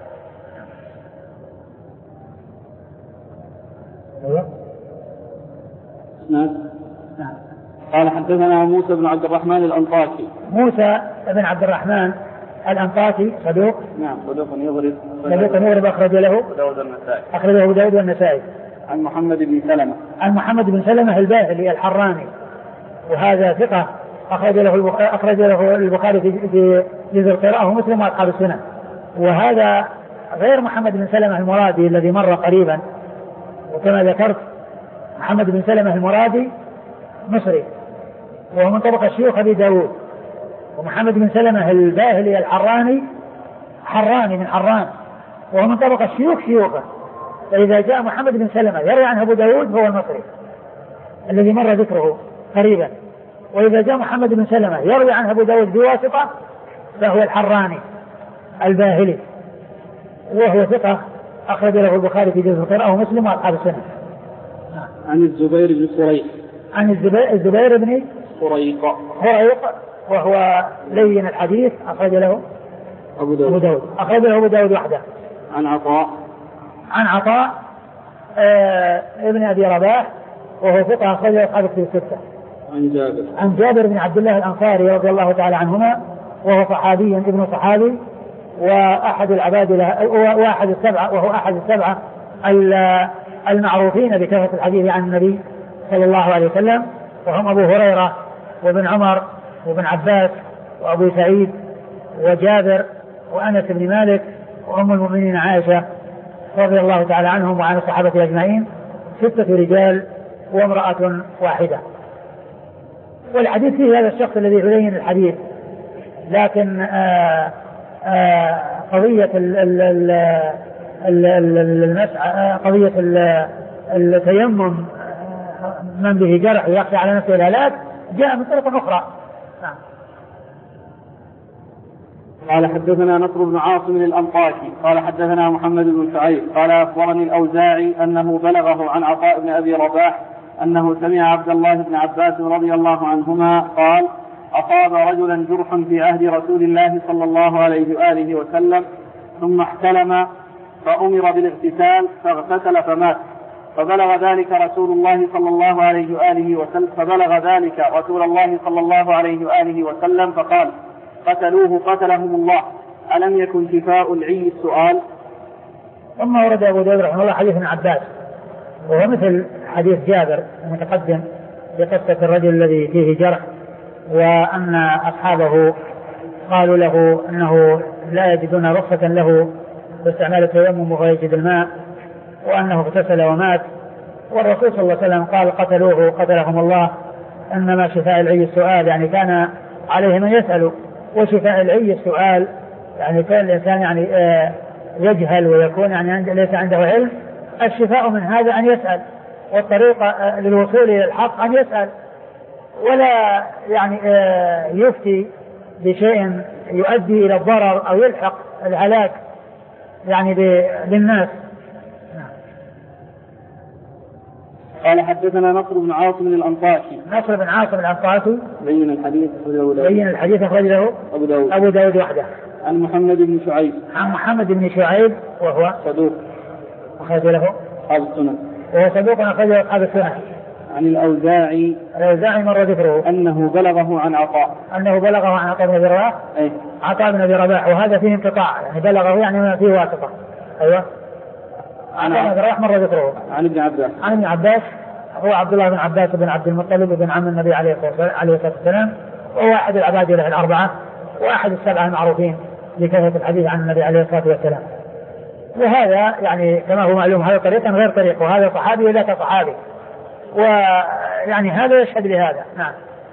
نعم. قال حدثنا موسى بن عبد الرحمن الأنطاكي. موسى بن عبد الرحمن الأنطاكي صدوق. نعم صدوق يغرب. صدوق يغرب أخرج له داود النسائي. أخرجه أبو داود والنسائي. عن محمد بن سلمة. عن محمد بن سلمة الباهلي الحراني، وهذا ثقة أخرج له البخاري أخرج له البخاري في جزء القراءة ومسلم وأصحاب السنن. وهذا غير محمد بن سلمة المرادي الذي مر قريبا، وكما ذكرت محمد بن سلمة المرادي مصري وهو من طبقة شيوخ أبي داود، ومحمد بن سلمة الباهلي الحراني حراني من حران وهو من طبقة شيوخ شيوخه. فإذا جاء محمد بن سلمة يروي عن أبو داود فهو المصري الذي مر ذكره قريبا، وإذا جاء محمد بن سلمة يروي عن أبو داود بواسطة فهو الحراني الباهلي، وهو ثقة أخرج له البخاري في جزء القراءة ومسلم وأصحاب السنن. عن الزبير بن خريق. عن الزبير, الزبير بن خريق خريق وهو لين الحديث أخرج له أبو داود, أبو داود. أخرج له أبو داود وحده. عن عطاء عن عطاء آه ابن أبي رباح وهو ثقة أخرج له أصحاب الكتب الستة. عن جابر عن جابر بن عبد الله الأنصاري رضي الله تعالى عنهما وهو صحابي ابن صحابي وأحد العباد وأحد السبعة وهو أحد السبعة المعروفين بكثرة الحديث عن النبي صلى الله عليه وسلم، وهم أبو هريرة وابن عمر وابن عباس وأبو سعيد وجابر وأنس بن مالك وأم المؤمنين عائشة رضي الله تعالى عنهم وعن الصحابة أجمعين ستة رجال وامرأة واحدة. والحديث فيه هذا الشخص الذي يبين الحديث، لكن آآ آآ قضية المسح قضية التيمم من به جرح ويخشى على نفسه الهلاك جاء من طرق أخرى. نعم. قال حدثنا نصر بن عاصم الأنطاكي قال حدثنا محمد بن شعيب قال أخبرني الأوزاعي أنه بلغه عن عطاء بن أبي رباح أنه سمع عبد الله بن عباس رضي الله عنهما قال أصاب رجلا جرح في عهد رسول الله صلى الله عليه وآله وسلم ثم احتلم فأمر بالاغتسال فاغتسل فمات، فبلغ ذلك رسول الله صلى الله عليه وآله وسلم فبلغ ذلك رسول الله صلى الله عليه وآله وسلم فقال قتلوه قتلهم الله، ألم يكن شفاء العي السؤال؟ ثم ورد أبو داود رحمه الله حديث ابن عباس وهو مثل حديث جابر المتقدم بقصة الرجل الذي فيه جرح، وأن أصحابه قالوا له أنه لا يجدون رخصة له باستعمال التيمم وهو يجد الماء، وأنه اغتسل ومات، والرسول صلى الله عليه وسلم قال قتلوه قتلهم الله، إنما شفاء العي السؤال، يعني كان عليه من يسأل، وشفاء العي السؤال يعني كان الإنسان يعني آه يجهل ويكون يعني ليس عنده علم، الشفاء من هذا أن يسأل، والطريقة آه للوصول إلى الحق أن يسأل، ولا يعني آه يفتي بشيء يؤدي إلى الضرر أو يلحق الهلاك يعني للناس. قال حدثنا نصر بن عاصم الأنطاكي نصر بن عاصم الأنطاكي بين الحديث بين الحديث أخرج له أبو داود أبو داود وحده. عن محمد بن شعيب عن محمد بن شعيب وهو صدوق أخرج له أصحاب السنن وهو صدوق أخرج له أصحاب السنن. عن الأوزاعي الأوزاعي مر ذكره أنه بلغه عن عطاء أنه بلغه عن عطاء بن أبي رباح أي عطاء بن أبي رباح، وهذا فيه انقطاع يعني بلغه يعني فيه واسطة. أيوة عن عطاء بن أبي رباح مر ذكره. عن ابن عباس عن ابن عباس هو عبد الله بن عباس بن عبد المطلب بن عم النبي عليه الصلاة والسلام، وهو أحد العباد له الأربعة وأحد السبعة المعروفين لكثرة الحديث عن النبي عليه الصلاة والسلام. وهذا يعني كما هو معلوم هذا طريقا غير طريق، وهذا صحابي وذاك صحابي، ويعني هذا يشهد لهذا. نعم.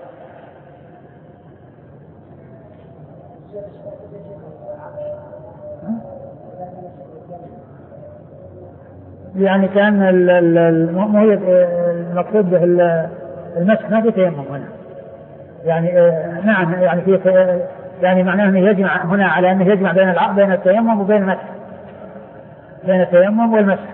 يعني كان المقصود به المسح ما في تيمم هنا، يعني نعم يعني في يعني معناه انه يجمع هنا على انه يجمع بين العقد بين التيمم وبين المسح، بين التيمم والمسح.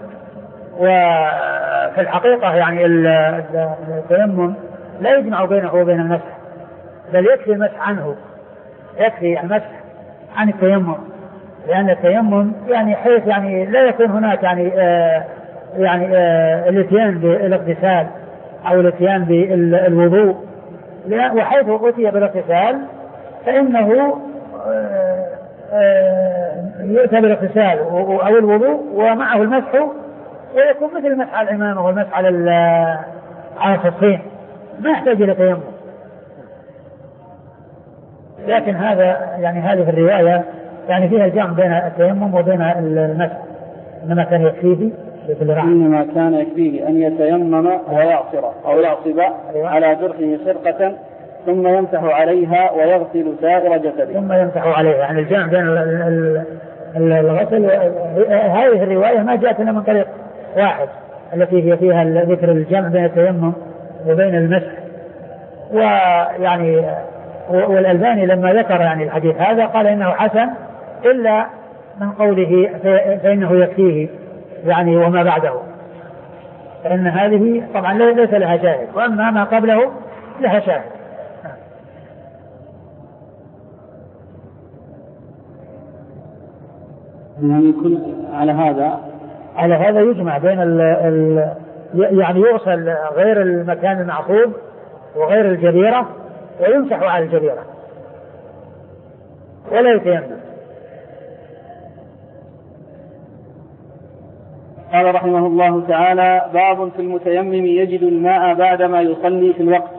وفي الحقيقة يعني التيمم لا يجمع بينه وبين المسح، بل يكفي المسح عنه، يكفي المسح عن التيمم، لأن التيمم يعني حيث يعني لا يكون هناك يعني آه يعني آه الاتيان بالاغتسال أو الاتيان بالوضوء، وحيث أتي بالاغتسال فإنه آه آه يؤتى بالاغتسال أو الوضوء ومعه المسح، ويكون مثل المسح على العمامة والمسح على على الخفين، ما يحتاج إلى تيمم. لكن هذا يعني هذه الرواية يعني فيها الجمع بين التيمم وبين المسح، إنما كان يكفيه إنما كان يكفيه أن يتيمم ويعصر أو يعصب على جرحه خرقة ثم يمسح عليها ويغسل سائر جسده. ثم يمسح عليها يعني الجمع بين الغسل. هذه الرواية ما جاءت إلا من طريق واحد التي هي فيها ذكر الجمع بين التيمم وبين المسح. ويعني والألباني لما ذكر يعني الحديث هذا قال إنه حسن إلا من قوله فإنه يكفيه يعني وما بعده، فإن هذه طبعا ليس لها شاهد، وأما ما قبله لها شاهد. يعني كل على هذا على هذا يجمع بين ال ال يعني يغسل غير المكان المعصوب وغير الجبيرة ويمسح على الجبيرة ولا يتيمم. قال رحمه الله تعالى: باب في المتيمم يجد الماء بعدما يصلي في الوقت.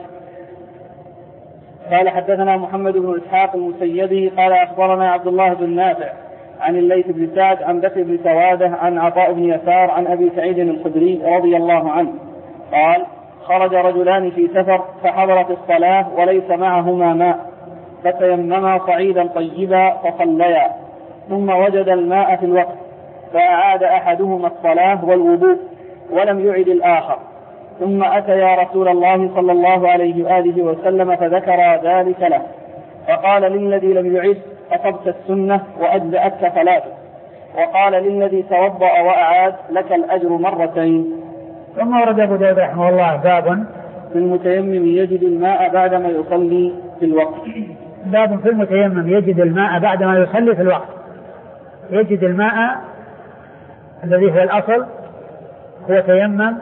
قال حدثنا محمد بن إسحاق المسيبي قال أخبرنا عبد الله بن نافع عن الليث بن سعد عن بكر بن سوادة عن عطاء بن يسار عن أبي سعيد الخدري رضي الله عنه قال خرج رجلان في سفر فحضرت الصلاة وليس معهما ماء فتيمما صعيدا طيبا فصليا ثم وجد الماء في الوقت فأعاد أحدهما الصلاة والوضوء ولم يعد الآخر ثم أتى يا رسول الله صلى الله عليه وآله وسلم فذكر ذلك له فقال للذي لم يعد أصبت السنة وأجزأتك صلاته وقال للذي توضأ وأعاد لك الأجر مرتين. ثم ورد أبو داود رحمه الله باب في المتيمم يجد الماء بعدما يصلي في الوقت. باب في المتيمم يجد الماء بعدما يصلي في الوقت. يجد الماء الذي هو الأصل هو تيمم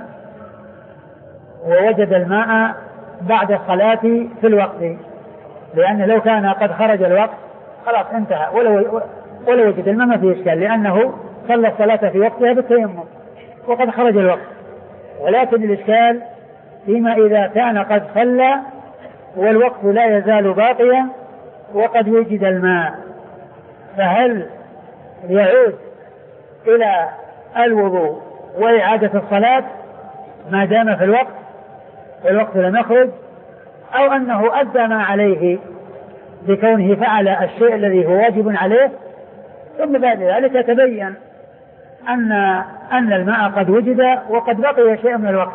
ووجد الماء بعد الصلاة في الوقت، لأن لو كان قد خرج الوقت خلاص انتهى ولو, ولو وجد الماء ما فيه إشكال، لأنه صلى الصلاة في وقتها بالتيمم وقد خرج الوقت. ولكن الإشكال فيما إذا كان قد صلى والوقت لا يزال باقيا وقد وجد الماء، فهل يعود إلى الوضوء وإعادة الصلاة ما دام في الوقت والوقت لم يخرج، أو أنه أدى ما عليه بكونه فعل الشيء الذي هو واجب عليه ثم بعد ذلك يتبين أن أن الماء قد وجد وقد بقي شيء من الوقت،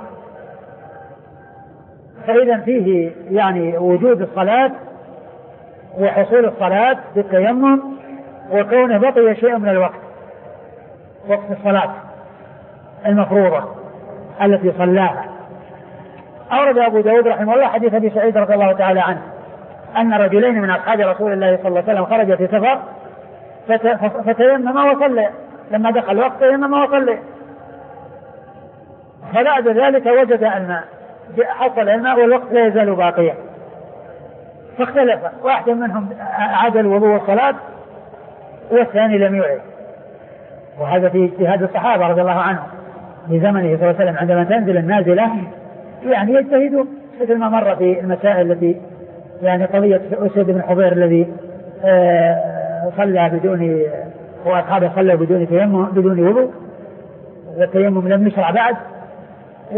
فإذا فيه يعني وجود الصلاة وحصول الصلاة بالتيمم وكونه بقي شيء من الوقت وقت الصلاة المفروضة التي صلاها. أورد أبو داود رحمه الله حديث أبي سعيد رضي الله تعالى عنه أن رجلين من أصحاب رسول الله صلى الله عليه وسلم خرج في سفر فتيمم وصلى، لما دخل الوقت تيمم وصلى، فبعد ذلك وجد الماء، حصل الماء والوقت لا يزال باقيا، فاختلف، واحد منهم أعاد الوضوء والصلاة والثاني لم يعد. وهذا في اجتهاد الصحابة رضي الله عنهم في زمنه صلى الله عليه وسلم عندما تنزل النازلة يعني يجتهدوا، مثل ما مر في المسائل التي يعني قضية أسيد بن حضير الذي صلى بدون وأصحابه صلى بدون تيمم بدون وضوء والتيمم لم يشرع بعد، و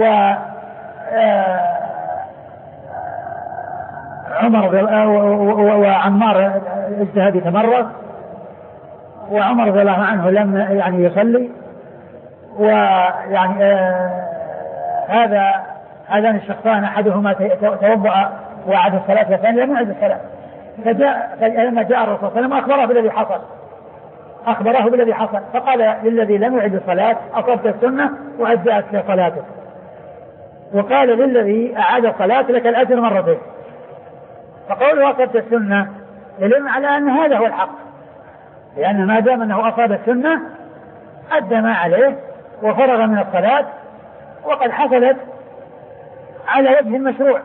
عمر وعمار اجتهد تمرد، وعمر رضي الله عنه لم يعني يصلي، ويعني آه هذا هذان الشخصان أحدهما توضأ وأعاد الصلاة والثاني لم يعد الصلاة، فجاء لما جاء الرسول صلى الله عليه وسلم أخبره بالذي حصل أخبره بالذي حصل فقال للذي لم يعد الصلاة أصبت السنة وأجزأتك صلاتك، وقال للذي أعاد الصلاة لك الأجر مرتين. فقوله أصبت السنة يدل على أن هذا هو الحق، لأن ما دام أنه أصاب السنة أدى ما عليه وفرغ من الصلاة وقد حصلت على وجه المشروع.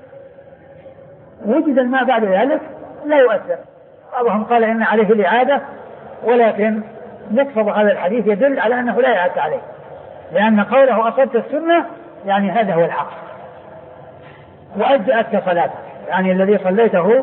وجد الماء بعد ذلك لا يؤثر، بعضهم قال إن عليه الإعادة، ولكن يقصد هذا الحديث يدل على أنه لا يعاد عليه، لأن قوله أصبت السنة يعني هذا هو الحق وأجزأتك صلاتك، يعني الذي صليته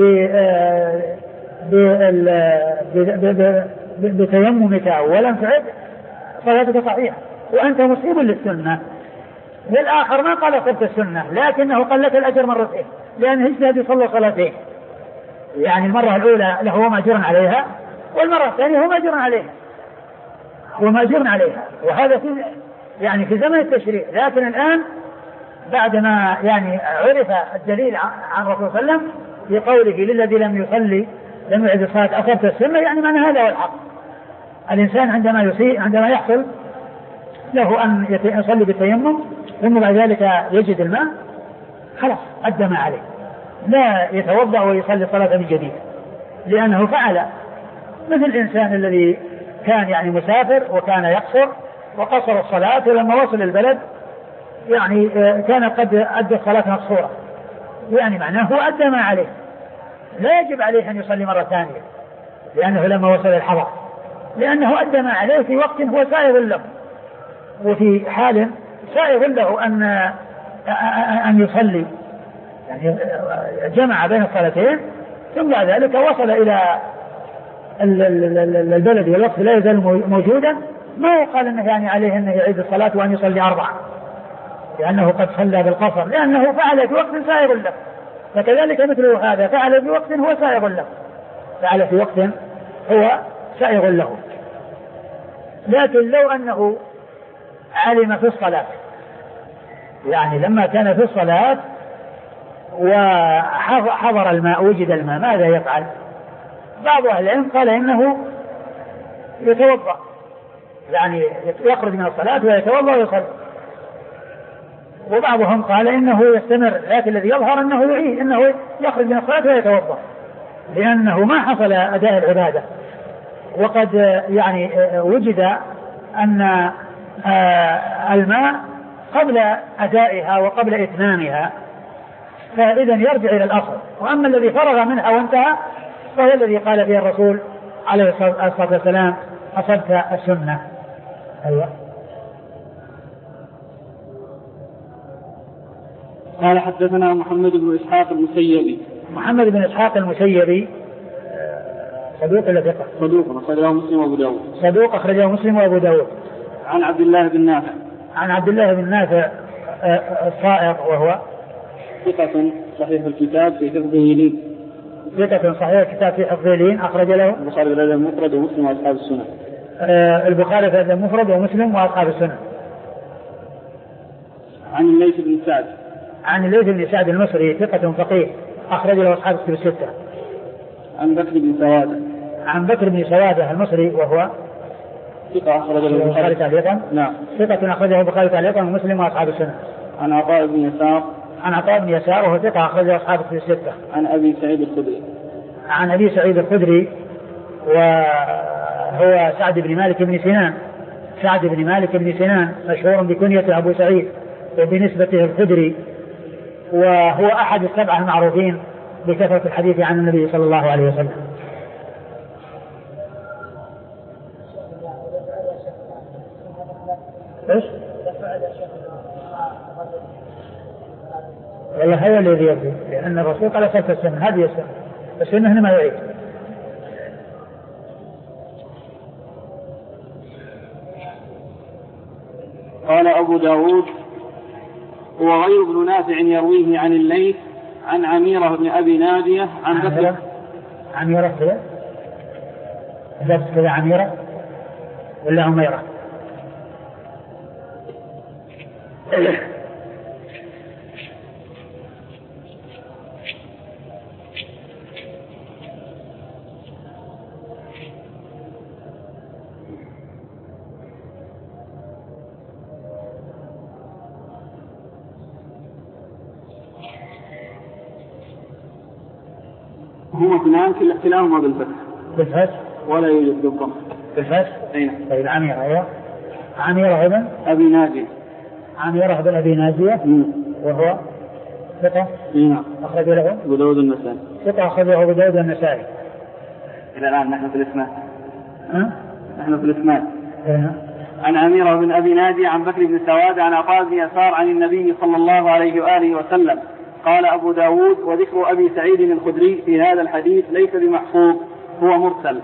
بتيممك ولم تعد صلاتك صحيحة وأنت مصيب للسنة. والآخر ما قال أصبت السنة لكنه قال لك الأجر مرتين، لأنه اجتهد يصلي صلاتين، يعني المرة الأولى له مأجر عليها والمرة الثانية هو مأجر عليها ومأجر عليها. وهذا في يعني في زمن التشريع، لكن الآن بعدما يعني عرف الدليل عن الرسول صلى الله عليه وسلم في قوله للذي لم يصلي لم يعد الصلاة أصبت السنة، يعني معنى هذا هو الحق. الإنسان عندما يصير عندما يحصل له أن يصلي بالتيمم ثم بعد ذلك يجد الماء خلاص أدى ما عليه، لا يتوضأ ويصلي صلاة من جديد، لأنه فعل مثل الإنسان الذي كان يعني مسافر وكان يقصر وقصر الصلاة، ولما وصل البلد يعني كان قد أدى الصلاة مقصورة، يعني معناه هو أدى ما عليه، لا يجب عليه أن يصلي مرة ثانية لأنه لما وصل الحضر، لأنه أدى ما عليه في وقت هو سائغ له وفي حال سائغ له أن أن يصلي، يعني جمع بين الصلاتين ثم بعد ذلك وصل إلى البلد والوقت لا يزال موجودا ما يقال انه يعني عليه انه يعيد الصلاة وان يصلي اربعة لانه قد صلى بالقصر، لانه فعل في وقت سائغ له. فكذلك مثله هذا فعل في وقت هو سائغ له، فعل في وقت هو سائغ له. لكن لو انه علم في الصلاة، يعني لما كان في الصلاة وحضر الماء وجد الماء ماذا يفعل؟ بعض أهل العلم قال إنه يتوضأ، يعني يخرج من الصلاة ويتوضأ ويصلي، وبعضهم قال إنه يستمر، لكن الذي يظهر أنه يعيد، إنه يخرج من الصلاة ويتوضأ، لأنه ما حصل أداء العبادة، وقد يعني وجد أن الماء قبل أدائها وقبل إتمامها، فإذا يرجع إلى الأصل. وأما الذي فرغ منها وانتهى فهو الذي قال فيه الرسول عليه الصلاة والسلام أصبت السنة. أيوة. قال حدثنا محمد بن إسحاق المسيبي. محمد بن إسحاق المسيبي صدوق ولا ثقة؟ صدوق أخرجه مسلم وأبو داود. صدوق أخرجه مسلم وأبو داود. عن عبد الله بن نافع. عن عبد الله بن نافع الصائغ وهو ثقة صحيح الكتاب في حفظه لين. ثقة صحيح الكتاب في حفظه لين أخرج له البخاري في الأدب المفرد ومسلم وأصحاب السنة. آه البخاري في الأدب المفرد ومسلم وأصحاب السنة. عن الليث بن سعد. عن الليث بن سعد المصري ثقة فقيه أخرج له أصحاب الكتب الستة. عن بكر بن سوادة. عن بكر بن سوادة المصري وهو ثقة أخرج له البخاري تعليقا. نعم. ثقة أخرجه البخاري تعليقا ومسلم وأصحاب السنة. عن عطاء بن يسار. عن عطاء بن يسار وهو ثقة أخرجه أصحاب الكتب الستة. عن أبي سعيد الخدري. عن أبي سعيد الخدري وهو سعد بن مالك بن سنان. سعد بن مالك بن سنان مشهور بكنية أبو سعيد وبنسبته الخدري، وهو أحد السبعة المعروفين بكثرة الحديث عن النبي صلى الله عليه وسلم. ايش؟ والله هذا الذي يبدو، لأن الرسول قال سلف السنة، هذه السنة، السنة هنا ما يعيد. قال أبو داود وغير ابن نافع يرويه عن الليث عن عميرة بن أبي نادية عن بكر. عميرة كذا؟ ذات كذا عميرة ولا عميرة؟ هما اثنان كل كلاهما بالفتح. بالفتح ولا يوجد بالضم. بالفتح؟ أين؟ طيب عميرة. أيوة. عميرة بن أبي ناجية. عميرة بن أبي ناجية وهو ثقة. نعم. أخرج له أبو داود النسائي. ثقة أخرجه أبو داود النسائي. إلى الآن نحن في الإسناد. أه؟ نحن في الإسناد. أه؟ عن عميرة بن أبي ناجية عن بكر بن سواد عن عطاء بن يسار عن النبي صلى الله عليه وآله وسلم. قال أبو داود وذكر أبي سعيد الخدري في هذا الحديث ليس بمحفوظ، هو مرسل.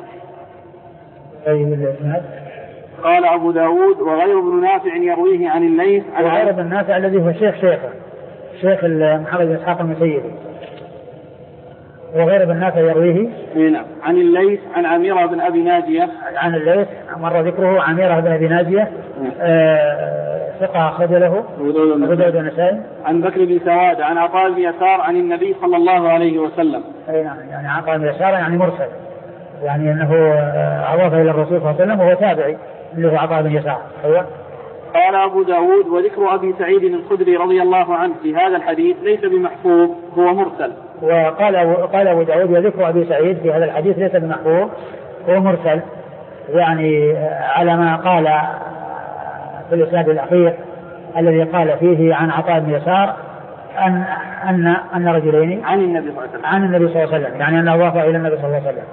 قال أبو داود وغير ابن نافع يرويه عن الليث عن وغير ابن نافع الذي هو شيخ شيخه شيخ محمد بن إسحاق المسيبي، وغير ابن نافع يرويه هنا عن الليث عن عميرة بن أبي ناجية. عن الليث مر ذكره عميرة بن أبي ناجية ثقة أخرج له أبو داود النسائي. عن بكر بن سواد عن عطاء بن يسار عن النبي صلى الله عليه وسلم. أي نعم، يعني عطاء بن يسار يعني مرسل، يعني أنه أضافه إلى الرسول صلى الله عليه وسلم وهو تابعي اللي هو عطاء بن يسار. أيوة. قال أبو داود وذكر أبي سعيد الخدري رضي الله عنه في هذا الحديث ليس بمحفوظ، هو مرسل. وقال قال أبو داود وذكر أبي سعيد في هذا الحديث ليس بمحفوظ، هو مرسل، يعني على ما قال في الإسناد الأخير الذي قال فيه عن عطاء بن يسار أن أن أن رجلين عن النبي صلى الله عليه وسلم عن النبي صلى الله عليه وسلم، يعني أنه وافق إلى النبي صلى الله عليه وسلم.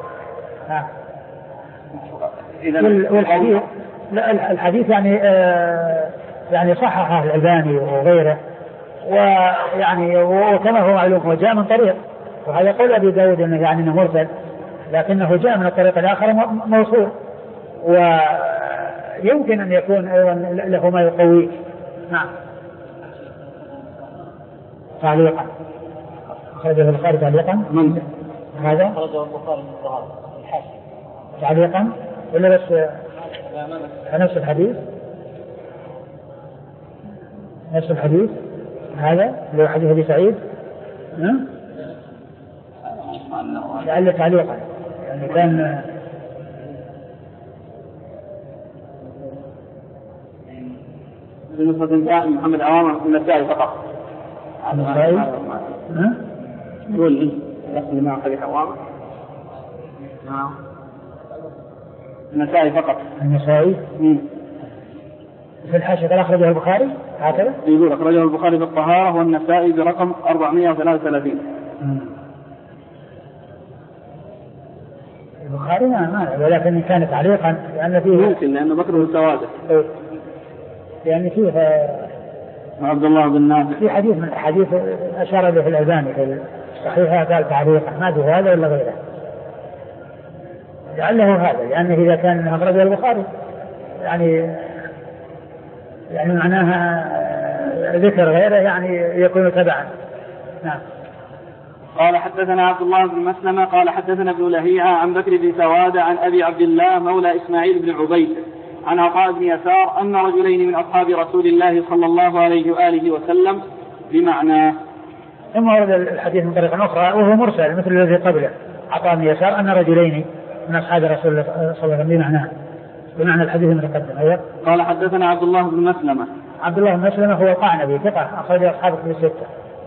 والحديث الحديث يعني آه يعني صححه الألباني وغيره، ويعني وكما هو معلوم وجاء من طريق، وهذا يقول أبي داود أنه يعني أنه مرسل، لكنه جاء من الطريق الآخر موصول، ويمكن أن يكون أيضا له ما يقويه. نعم. تعليقا أخرجه البخاري تعليقا من هذا أخرجه البخاري من الظهر الحاشية تعليقا ولا بس نفس الحديث نفس الحديث هذا اللي هو حديث أبي سعيد لعل تعليقا يعني كان بالنسبة لإنسان محمد عوام من السائل فقط النسائي يقول إيه لكن ما أخذ عوام النسائي فقط النسائي في الحاشية قال أخرجه البخاري هكذا يقول أخرجه البخاري في الطهارة والنسائي برقم أربعمائة وثلاثة وثلاثين. البخاري ما ما ولكن كان تعليقا لأن فيه ممكن لأنه بكر السوادة لأن فيه عبد الله بن نافع في حديث من الحديث أشار له في الألباني في الصحيحة قال تعليقا ما به هذا ولا غيره لعله هذا لأنه إذا كان أخرجه البخاري يعني يعني معناها ذكر غيره يعني يكون تبعا. نعم. قال حدثنا عبد الله بن مسلمة قال حدثنا ابن لهيعة عن بكر بن سوادة عن أبي عبد الله مولى إسماعيل بن عبيد عن عطاء بن يسار أن رجلين من أصحاب رسول الله صلى الله عليه وآله وسلم بمعنى. ثم ورد الحديث من طريقة أخرى وهو مرسل مثل الذي قبله عطاء بن يسار أن رجلين من أصحاب رسول الله صلى الله عليه وسلم بمعنى بمعنى الحديث المتقدم. أيوة. قال حدثنا عبد الله بن مسلمة عبد الله بن مسلمة هو القعنبي ثقة أخرج أصحاب كتب الستة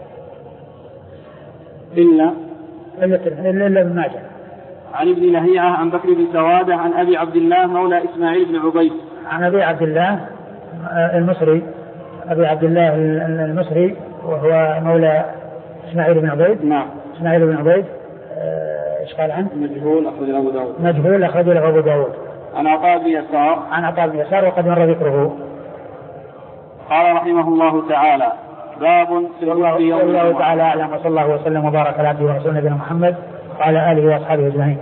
إلا إلا إلا ابن ماجه. عن ابن لهيعة عن بكر بن سوادة عن أبي عبد الله مولى إسماعيل بن عبيد عن أبي عبد الله المصري أبي عبد الله المصري وهو مولى إسماعيل بن عبيد. نعم. إسماعيل بن عبيد إيش قال عنه؟ مجهول أخرج له أبو داود. مجهول أخرج له أبو داود. عن عطاء بن يسار عن عطاء بن يسار وقد مر ذكره. قال رحمه الله تعالى باب في الوضوء يوم الجمعة. الله تعالى أعلم وصلى الله وسلم وبارك على عبده ورسوله نبينا محمد وعلى آله وأصحابه أجمعين.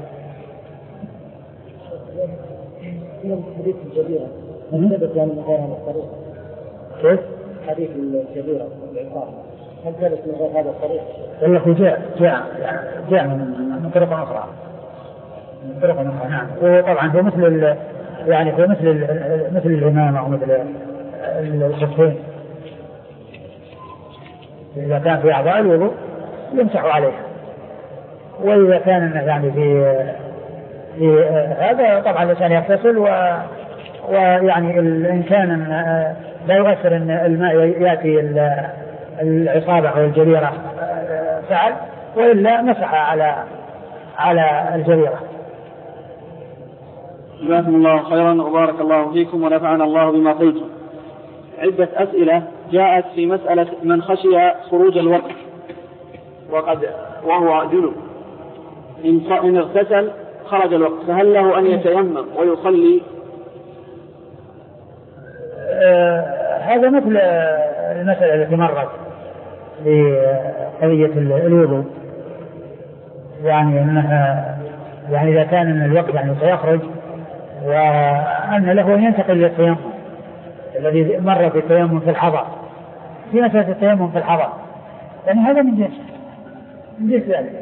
حديث الجبيرة هل ثبت يعني من غير هذا الطريق؟ كيف؟ حديث الجبيرة والعقاب هل ثبت من غير هذا الطريق؟ والله جاء جاء جاء من من طرق أخرى من طرق أخرى. نعم. وطبعا هو مثل يعني هو مثل مثل الإمامة أو مثل الصفين إذا كان في أعضاء الوضوء يمسح عليها وإذا كان يعني في في هذا طبعا الإنسان يغتسل و ويعني إن كان لا يؤثر أن الماء يأتي العصابة أو الجريرة فعل وإلا مسح على على الجريرة. جزاكم الله خيرا وبارك الله فيكم ونفعنا الله بما قلتم. عدة أسئلة جاءت في مسألة من خشي خروج الوقت وقد وهو جنب إن اغتسل خرج الوقت فهل له أن يتيمم ويصلي؟ آه هذا مثل المسألة التي مرت لقضية الوضوء يعني أنها يعني إذا كان أن الوقت يعني سيخرج وأن له أن ينتقل إلى التيمم الذي مر في التيمم في الحضر في مسألة التيمم في الحضر يعني هذا من جنس من جنس ذلك.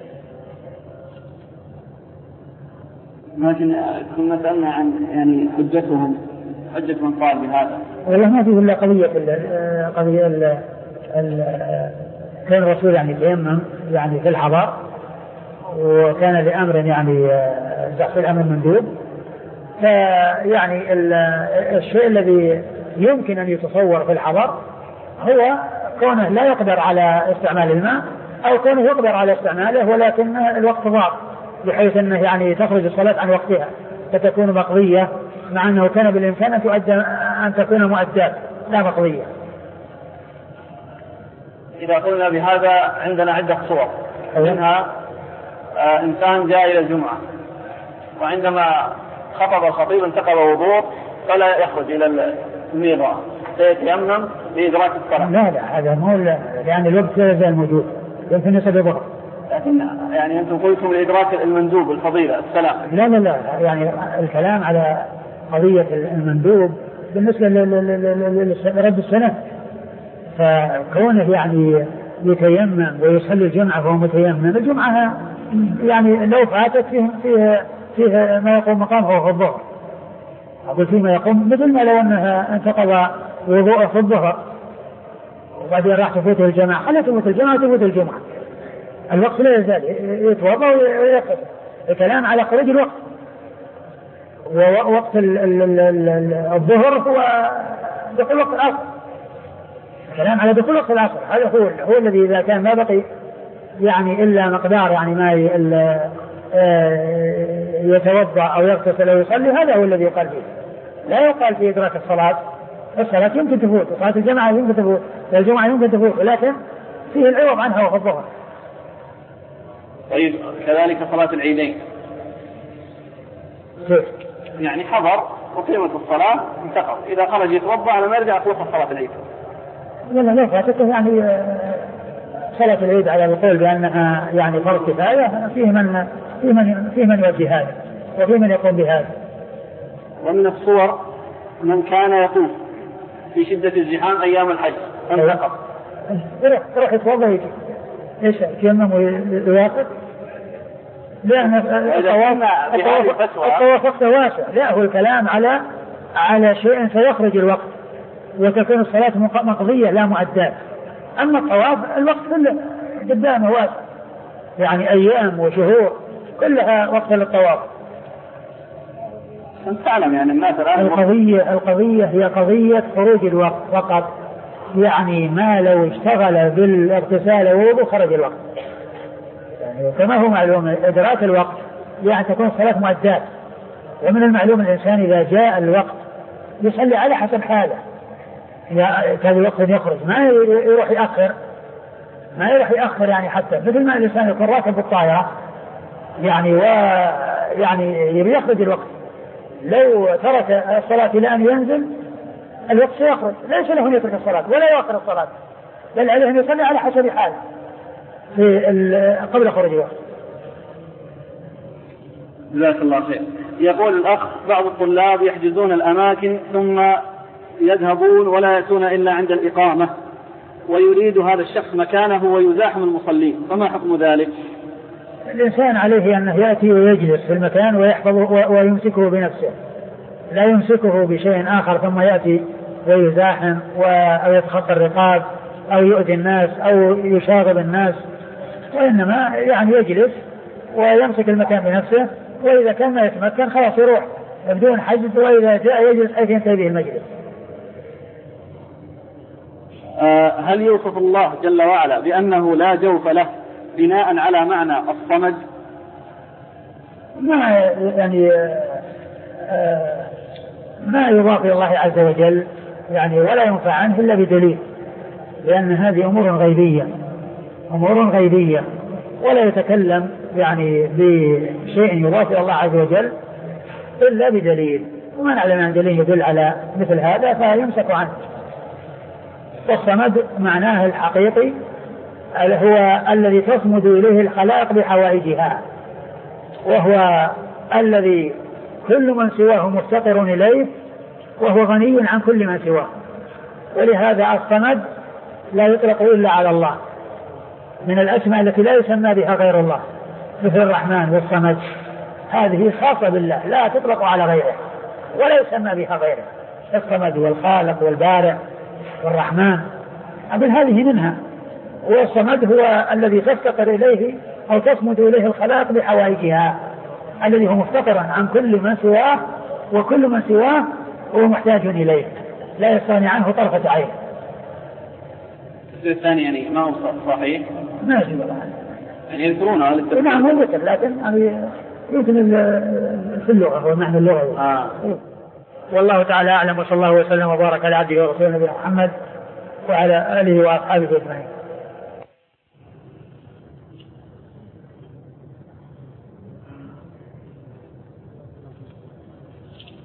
لكن كنا سألنا عن يعني حجتهم حجة من قال بهذا والله ما فيه إلا قضية قضية ال كان الرسول يعني تيمم يعني في الحضر وكان لأمر يعني تحصيل الأمر مندوب فيعني الشيء الذي يمكن أن يتصور في الحضر هو كونه لا يقدر على استعمال الماء أو كونه يقدر على استعماله ولكن الوقت ضاق بحيث أنه يعني تخرج الصلاة عن وقتها فتكون مقضية مع أنه كان بالإمكان أن تؤدى أن تكون مؤدات لا مقضية. إذا قلنا بهذا عندنا عدة صور منها آه إنسان جاء إلى الجمعة وعندما خطب الخطيب انتقل وضوء فلا يخرج إلى الميضة سيتيمم لإدراك الصلاة. لا لا هذا مو لأن الوقت لا يزال موجود يمكن يصل الظهر لكن يعني أنتم قلتم الإدراك المندوب الفضيلة السلام. لا لا لا يعني الكلام على قضية المندوب بالنسبة لرد السنة، فكونه يعني يتيمم ويصلي الجمعة وهو متيمم، الجمعة يعني لو فاتت فيه, فيه, فيه ما يقوم مقامه في الظهر، أقول فيه ما يقوم مثل ما لو أنها انتقض وضوءه في الظهر وبعدين راح تفوته الجماعة، خلت تفوت الجماعة تفوت الجمعة، الوقت لا يزال يتوضأ ويقف. الكلام على خروج الوقت، ووقت الظهر هو دخول وقت العصر، الكلام على دخول وقت العصر هذا هو هو الذي إذا كان ما بقي يعني إلا مقدار يعني ما يتوضأ أو يغتسل أو يصلي، هذا هو الذي يقال فيه. لا يقال في إدراك الصلاة، الصلاة يمكن تفوت، وصلاة الجماعة يمكن تفوت، الجمعة يمكن تفوت، ولكن فيه العوض عنها وفي الظهر. طيب كذلك صلاة العيدين يعني حضر وقيمة الصلاة انتقض، إذا خرج يتوضأ على ما يرجع توقف صلاة العيد. لا لا فاتته يعني صلاة العيد على القول بأنها يعني فرض كفاية، فيه من فيه من فيه من يؤدي هذا وفيه من يقوم بهذا. ومن الصور من كان يطوف في شدة الزحام أيام الحج انتقض، يروح يتوضأ يجي ايش يتيمم ويواصل، لأن الطواف وقته واسع. لا هو الكلام على على شيء سيخرج الوقت وتكون الصلاة مقضية لا مؤدات. أما الطواف الوقت كله قدامه واسع، يعني أيام وشهور كلها وقت للطواف. أنت تعلم يعني الناس الآن القضية القضية هي قضية خروج الوقت فقط، يعني ما لو اشتغل بالاغتسال ووضوء خرج الوقت، يعني كما هو معلوم إدراك الوقت يعني تكون الصلاة مؤدات. ومن المعلوم الإنسان إذا جاء الوقت يصلي على حسب حاله، كان الوقت يخرج ما يروح يأخر ما يروح يأخر يعني حتى مثل ما الإنسان يكون راكب بالطائرة يعني ويعني يبي يخرج الوقت، لو ترك الصلاة إلى أن ينزل الوقت سيخرج، ليس له أن يترك الصلاة ولا يؤخر الصلاة، بل عليه أن يصلي على حسب حاله في قبل خروج الوقت. جزاك الله خير. يقول الأخ بعض الطلاب يحجزون الأماكن ثم يذهبون ولا يأتون إلا عند الإقامة، ويريد هذا الشخص مكانه ويزاحم المصلين، فما حكم ذلك؟ الإنسان عليه أنه يأتي ويجلس في المكان ويحفظه ويمسكه بنفسه، لا يمسكه بشيء آخر ثم يأتي ويزاحم أو يتخطى الرقاب أو يؤذي الناس أو يشاغب الناس، وإنما يعني يجلس ويمسك المكان بنفسه، وإذا كان ما يتمكن خلاص يروح بدون حجز، وإذا جاء يجلس حيث ينتهي به المجلس. آه هل يوصف الله جل وعلا بأنه لا جوف له بناء على معنى الصمد؟ ما يعني آه ما يضاف إلى الله عز وجل يعني ولا ينفع عنه إلا بدليل، لأن هذه أمور غيبية أمور غيبية ولا يتكلم يعني بشيء يضاف إلى الله عز وجل إلا بدليل، ومن علم أن دليل يدل على مثل هذا فيمسك عنه. والصمد معناه الحقيقي هو الذي تصمد إليه الخلائق بحوائجها، وهو الذي كل من سواه مفتقر إليه وهو غني عن كل من سواه، ولهذا الصمد لا يطلق إلا على الله من الأسماء التي لا يسمى بها غير الله، مثل الرحمن والصمد، هذه خاصة بالله لا تطلق على غيره ولا يسمى بها غيره. الصمد والخالق والبارع والرحمن أبل هذه منها، والصمد هو الذي تفتقر إليه أو تصمد إليه الخلائق بحوائجها، الذي هو مفتقر عن كل من سواه وكل من سواه هو محتاج إليه لا يستغني عنه طرفة عين. الثاني يعني ما هو صحيح؟ ما يجب الله يعني يذكرونه على التفكير. نعم هو ذكر، لكن يعني يمكن في اللغة هو معنى اللغة. آه. والله تعالى أعلم، وصلى الله وسلم وبارك على عبده ورسوله نبينا محمد وعلى آله وأصحابه أجمعين.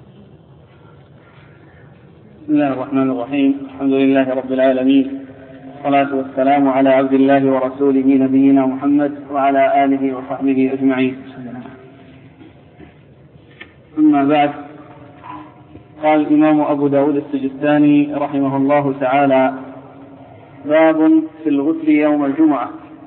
بسم الله الرحمن الرحيم. الحمد لله رب العالمين، والصلاة والسلام على عبد الله ورسوله نبينا محمد وعلى آله وصحبه أجمعين. أما بعد، قال الإمام أبو داود السجستاني رحمه الله تعالى: باب في الغسل يوم الجمعة.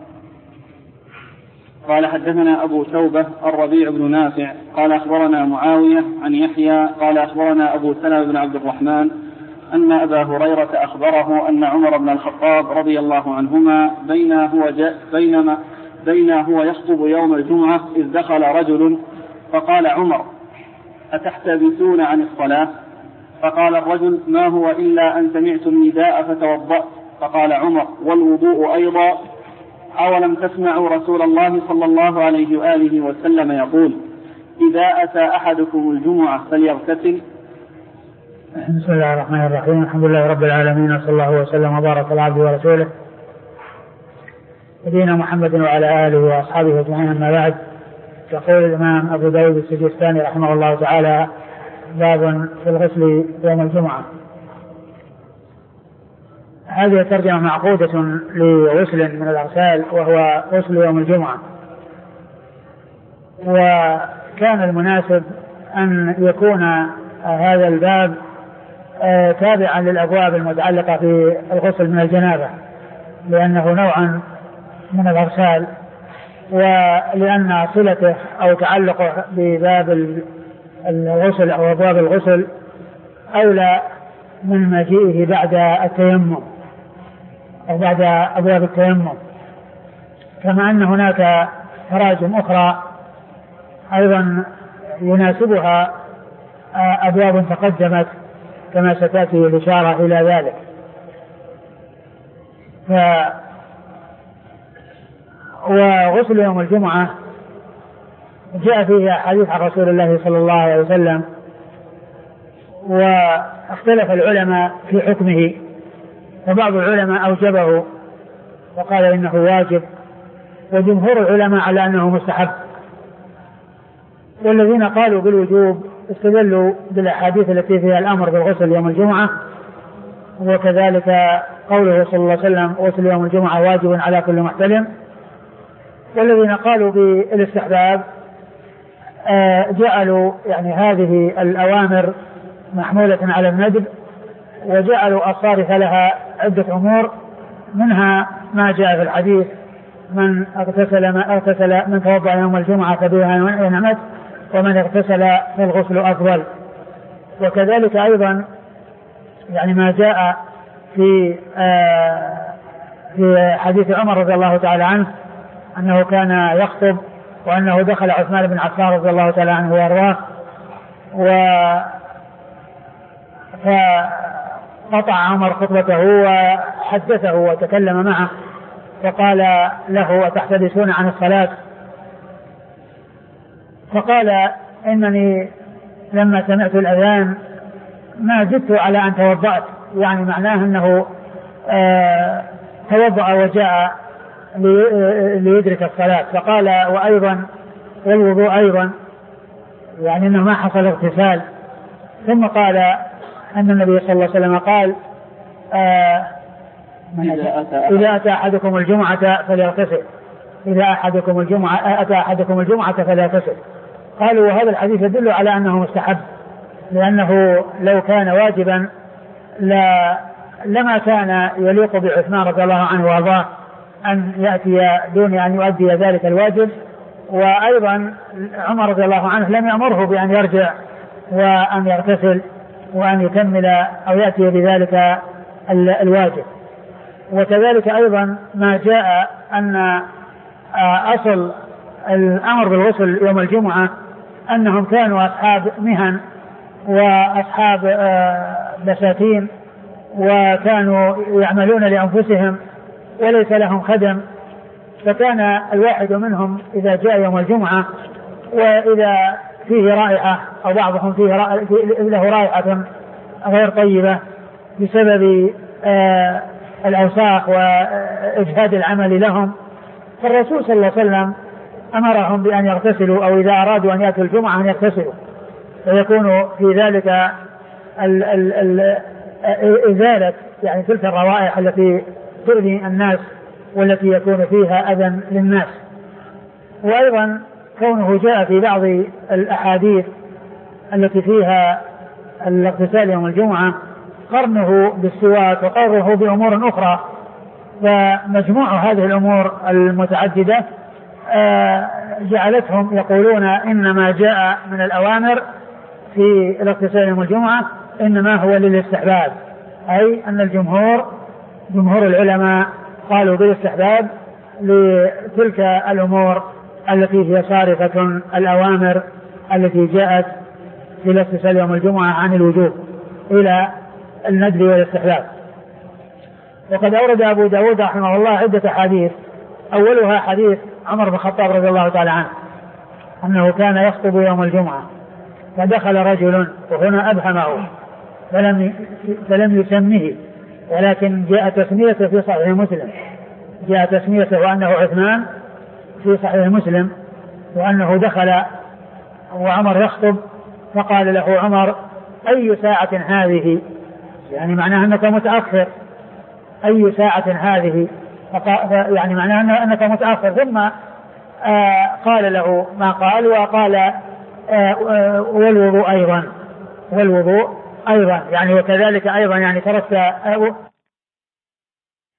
قال: حدثنا أبو توبة الربيع بن نافع قال أخبرنا معاوية عن يحيى قال أخبرنا أبو سلمة بن عبد الرحمن أن أبا هريرة أخبره أن عمر بن الخطاب رضي الله عنهما بينما هو, بينما بينما هو يخطب يوم الجمعة إذ دخل رجل فقال: عمر أتحتبسون عن الصلاة؟ فقال الرجل: ما هو إلا أن سمعت النداء فتوضأت. فقال عمر: والوضوء أيضا؟ أولم تسمعوا رسول الله صلى الله عليه وآله وسلم يقول: إذا أتى أحدكم الجمعة فليغتسل؟ بسم الله الرحمن الرحيم. الحمد لله رب العالمين، صلى الله وسلم وبارك على عبده ورسوله نبينا محمد وعلى آله وأصحابه أجمعين. أما بعد، يقول الإمام أبو داود السجستاني رحمه الله تعالى: باب في الغسل يوم الجمعة. هذه ترجمة معقودة لغسل من الأغسال وهو غسل يوم الجمعة، وكان المناسب أن يكون هذا الباب تابعا للأبواب المتعلقة في الغسل من الجنابة، لأنه نوعا من الأغسال، ولأن صلته أو تعلقه بباب الغسل أو أبواب الغسل أولى من مجيئه بعد التيمم أو بعد أبواب التيمم، كما أن هناك تراجم أخرى أيضا يناسبها أبواب تقدمت كما ستأتي الإشارة إلى ذلك. ف... وغسل يوم الجمعة جاء فيه حديث عن رسول الله صلى الله عليه وسلم، واختلف العلماء في حكمه، وبعض العلماء أوجبه وقال إنه واجب، وجمهور العلماء على أنه مستحب، والذين قالوا بالوجوب استدلوا بالأحاديث التي فيها الأمر بالغسل يوم الجمعة، وكذلك قوله صلى الله عليه وسلم: غسل يوم الجمعة واجب على كل محتلم. والذين قالوا بالاستحباب جعلوا يعني هذه الأوامر محمولة على الندب، وجعلوا الصارف لها عدة أمور، منها ما جاء في الحديث: من اغتسل ما اغتسل من توضأ يوم الجمعة فبها ونعمت، ومن اغتسل فالغسل أفضل. وكذلك أيضا يعني ما جاء في آه في حديث عمر رضي الله تعالى عنه أنه كان يخطب، وأنه دخل عثمان بن عفان رضي الله تعالى عنه وأرضاه، فقطع عمر خطبته وحدثه وتكلم معه، فقال له: أتحتبسون عن الصلاة؟ فقال: إنني لما سمعت الأذان ما زدت على أن توضأت، يعني معناه أنه آه توضأ وجاء ليدرك الصلاة. فقال: وأيضا والوضوء أيضا، يعني أنه ما حصل اغتسال. ثم قال أن النبي صلى الله عليه وسلم قال: آه إذا أتى أحدكم الجمعة فليغتسل، إذا أحدكم الجمعة أتى أحدكم الجمعة فليغتسل. قالوا: وهذا الحديث يدل على أنه مستحب، لأنه لو كان واجبا لا لما كان يليق بعثمان رضي الله عنه وارضاه أن يأتي دون أن يؤدي ذلك الواجب. وأيضا عمر رضي الله عنه لم يأمره بأن يرجع وأن يغتسل وأن يكمل أو يأتي بذلك الواجب. وكذلك أيضا ما جاء أن أصل الأمر بالغسل يوم الجمعة أنهم كانوا أصحاب مهن وأصحاب بساتين، وكانوا يعملون لأنفسهم وليس لهم خدم، فكان الواحد منهم إذا جاء يوم الجمعة وإذا فيه رائحة أو بعضهم فيه رائحة له رائحة غير طيبة بسبب آه الأوساخ وإجهاد العمل لهم، فالرسول صلى الله عليه وسلم أمرهم بأن يغتسلوا، أو إذا أرادوا أن يأتوا الجمعة أن يغتسلوا، فيكون في ذلك ال ال ال إزالة يعني تلك الروائح التي تؤذي الناس والتي يكون فيها أذى للناس. وأيضا كونه جاء في بعض الأحاديث التي فيها الاغتسال يوم الجمعة قرنه بالسواك وقرنه بأمور أخرى، فمجموع هذه الأمور المتعددة جعلتهم يقولون إنما جاء من الأوامر في الاغتسال يوم الجمعة إنما هو للاستحباب، أي أن الجمهور جمهور العلماء قالوا بالاستحباب لتلك الأمور التي هي صارفة الأوامر التي جاءت في الاغتسال يوم الجمعة عن الوجوب إلى الندب والاستحباب. وقد أورد أبو داود رحمه الله عدة حديث، أولها حديث عمر بن الخطاب رضي الله تعالى عنه أنه كان يخطب يوم الجمعة فدخل رجل، وهنا أبهمه فلم, فلم يسمه، ولكن جاء تسميته في صحيح مسلم، جاء تسميته وأنه عثمان في صحيح مسلم، وأنه دخل وعمر يخطب فقال له عمر أي ساعة هذه، يعني معناه أنك متأخر، أي ساعة هذه، يعني معناه أنك متأخر. ثم آه قال له ما قال، وقال آه والوضوء أيضا، والوضوء أيضا يعني وكذلك أيضا، يعني تركت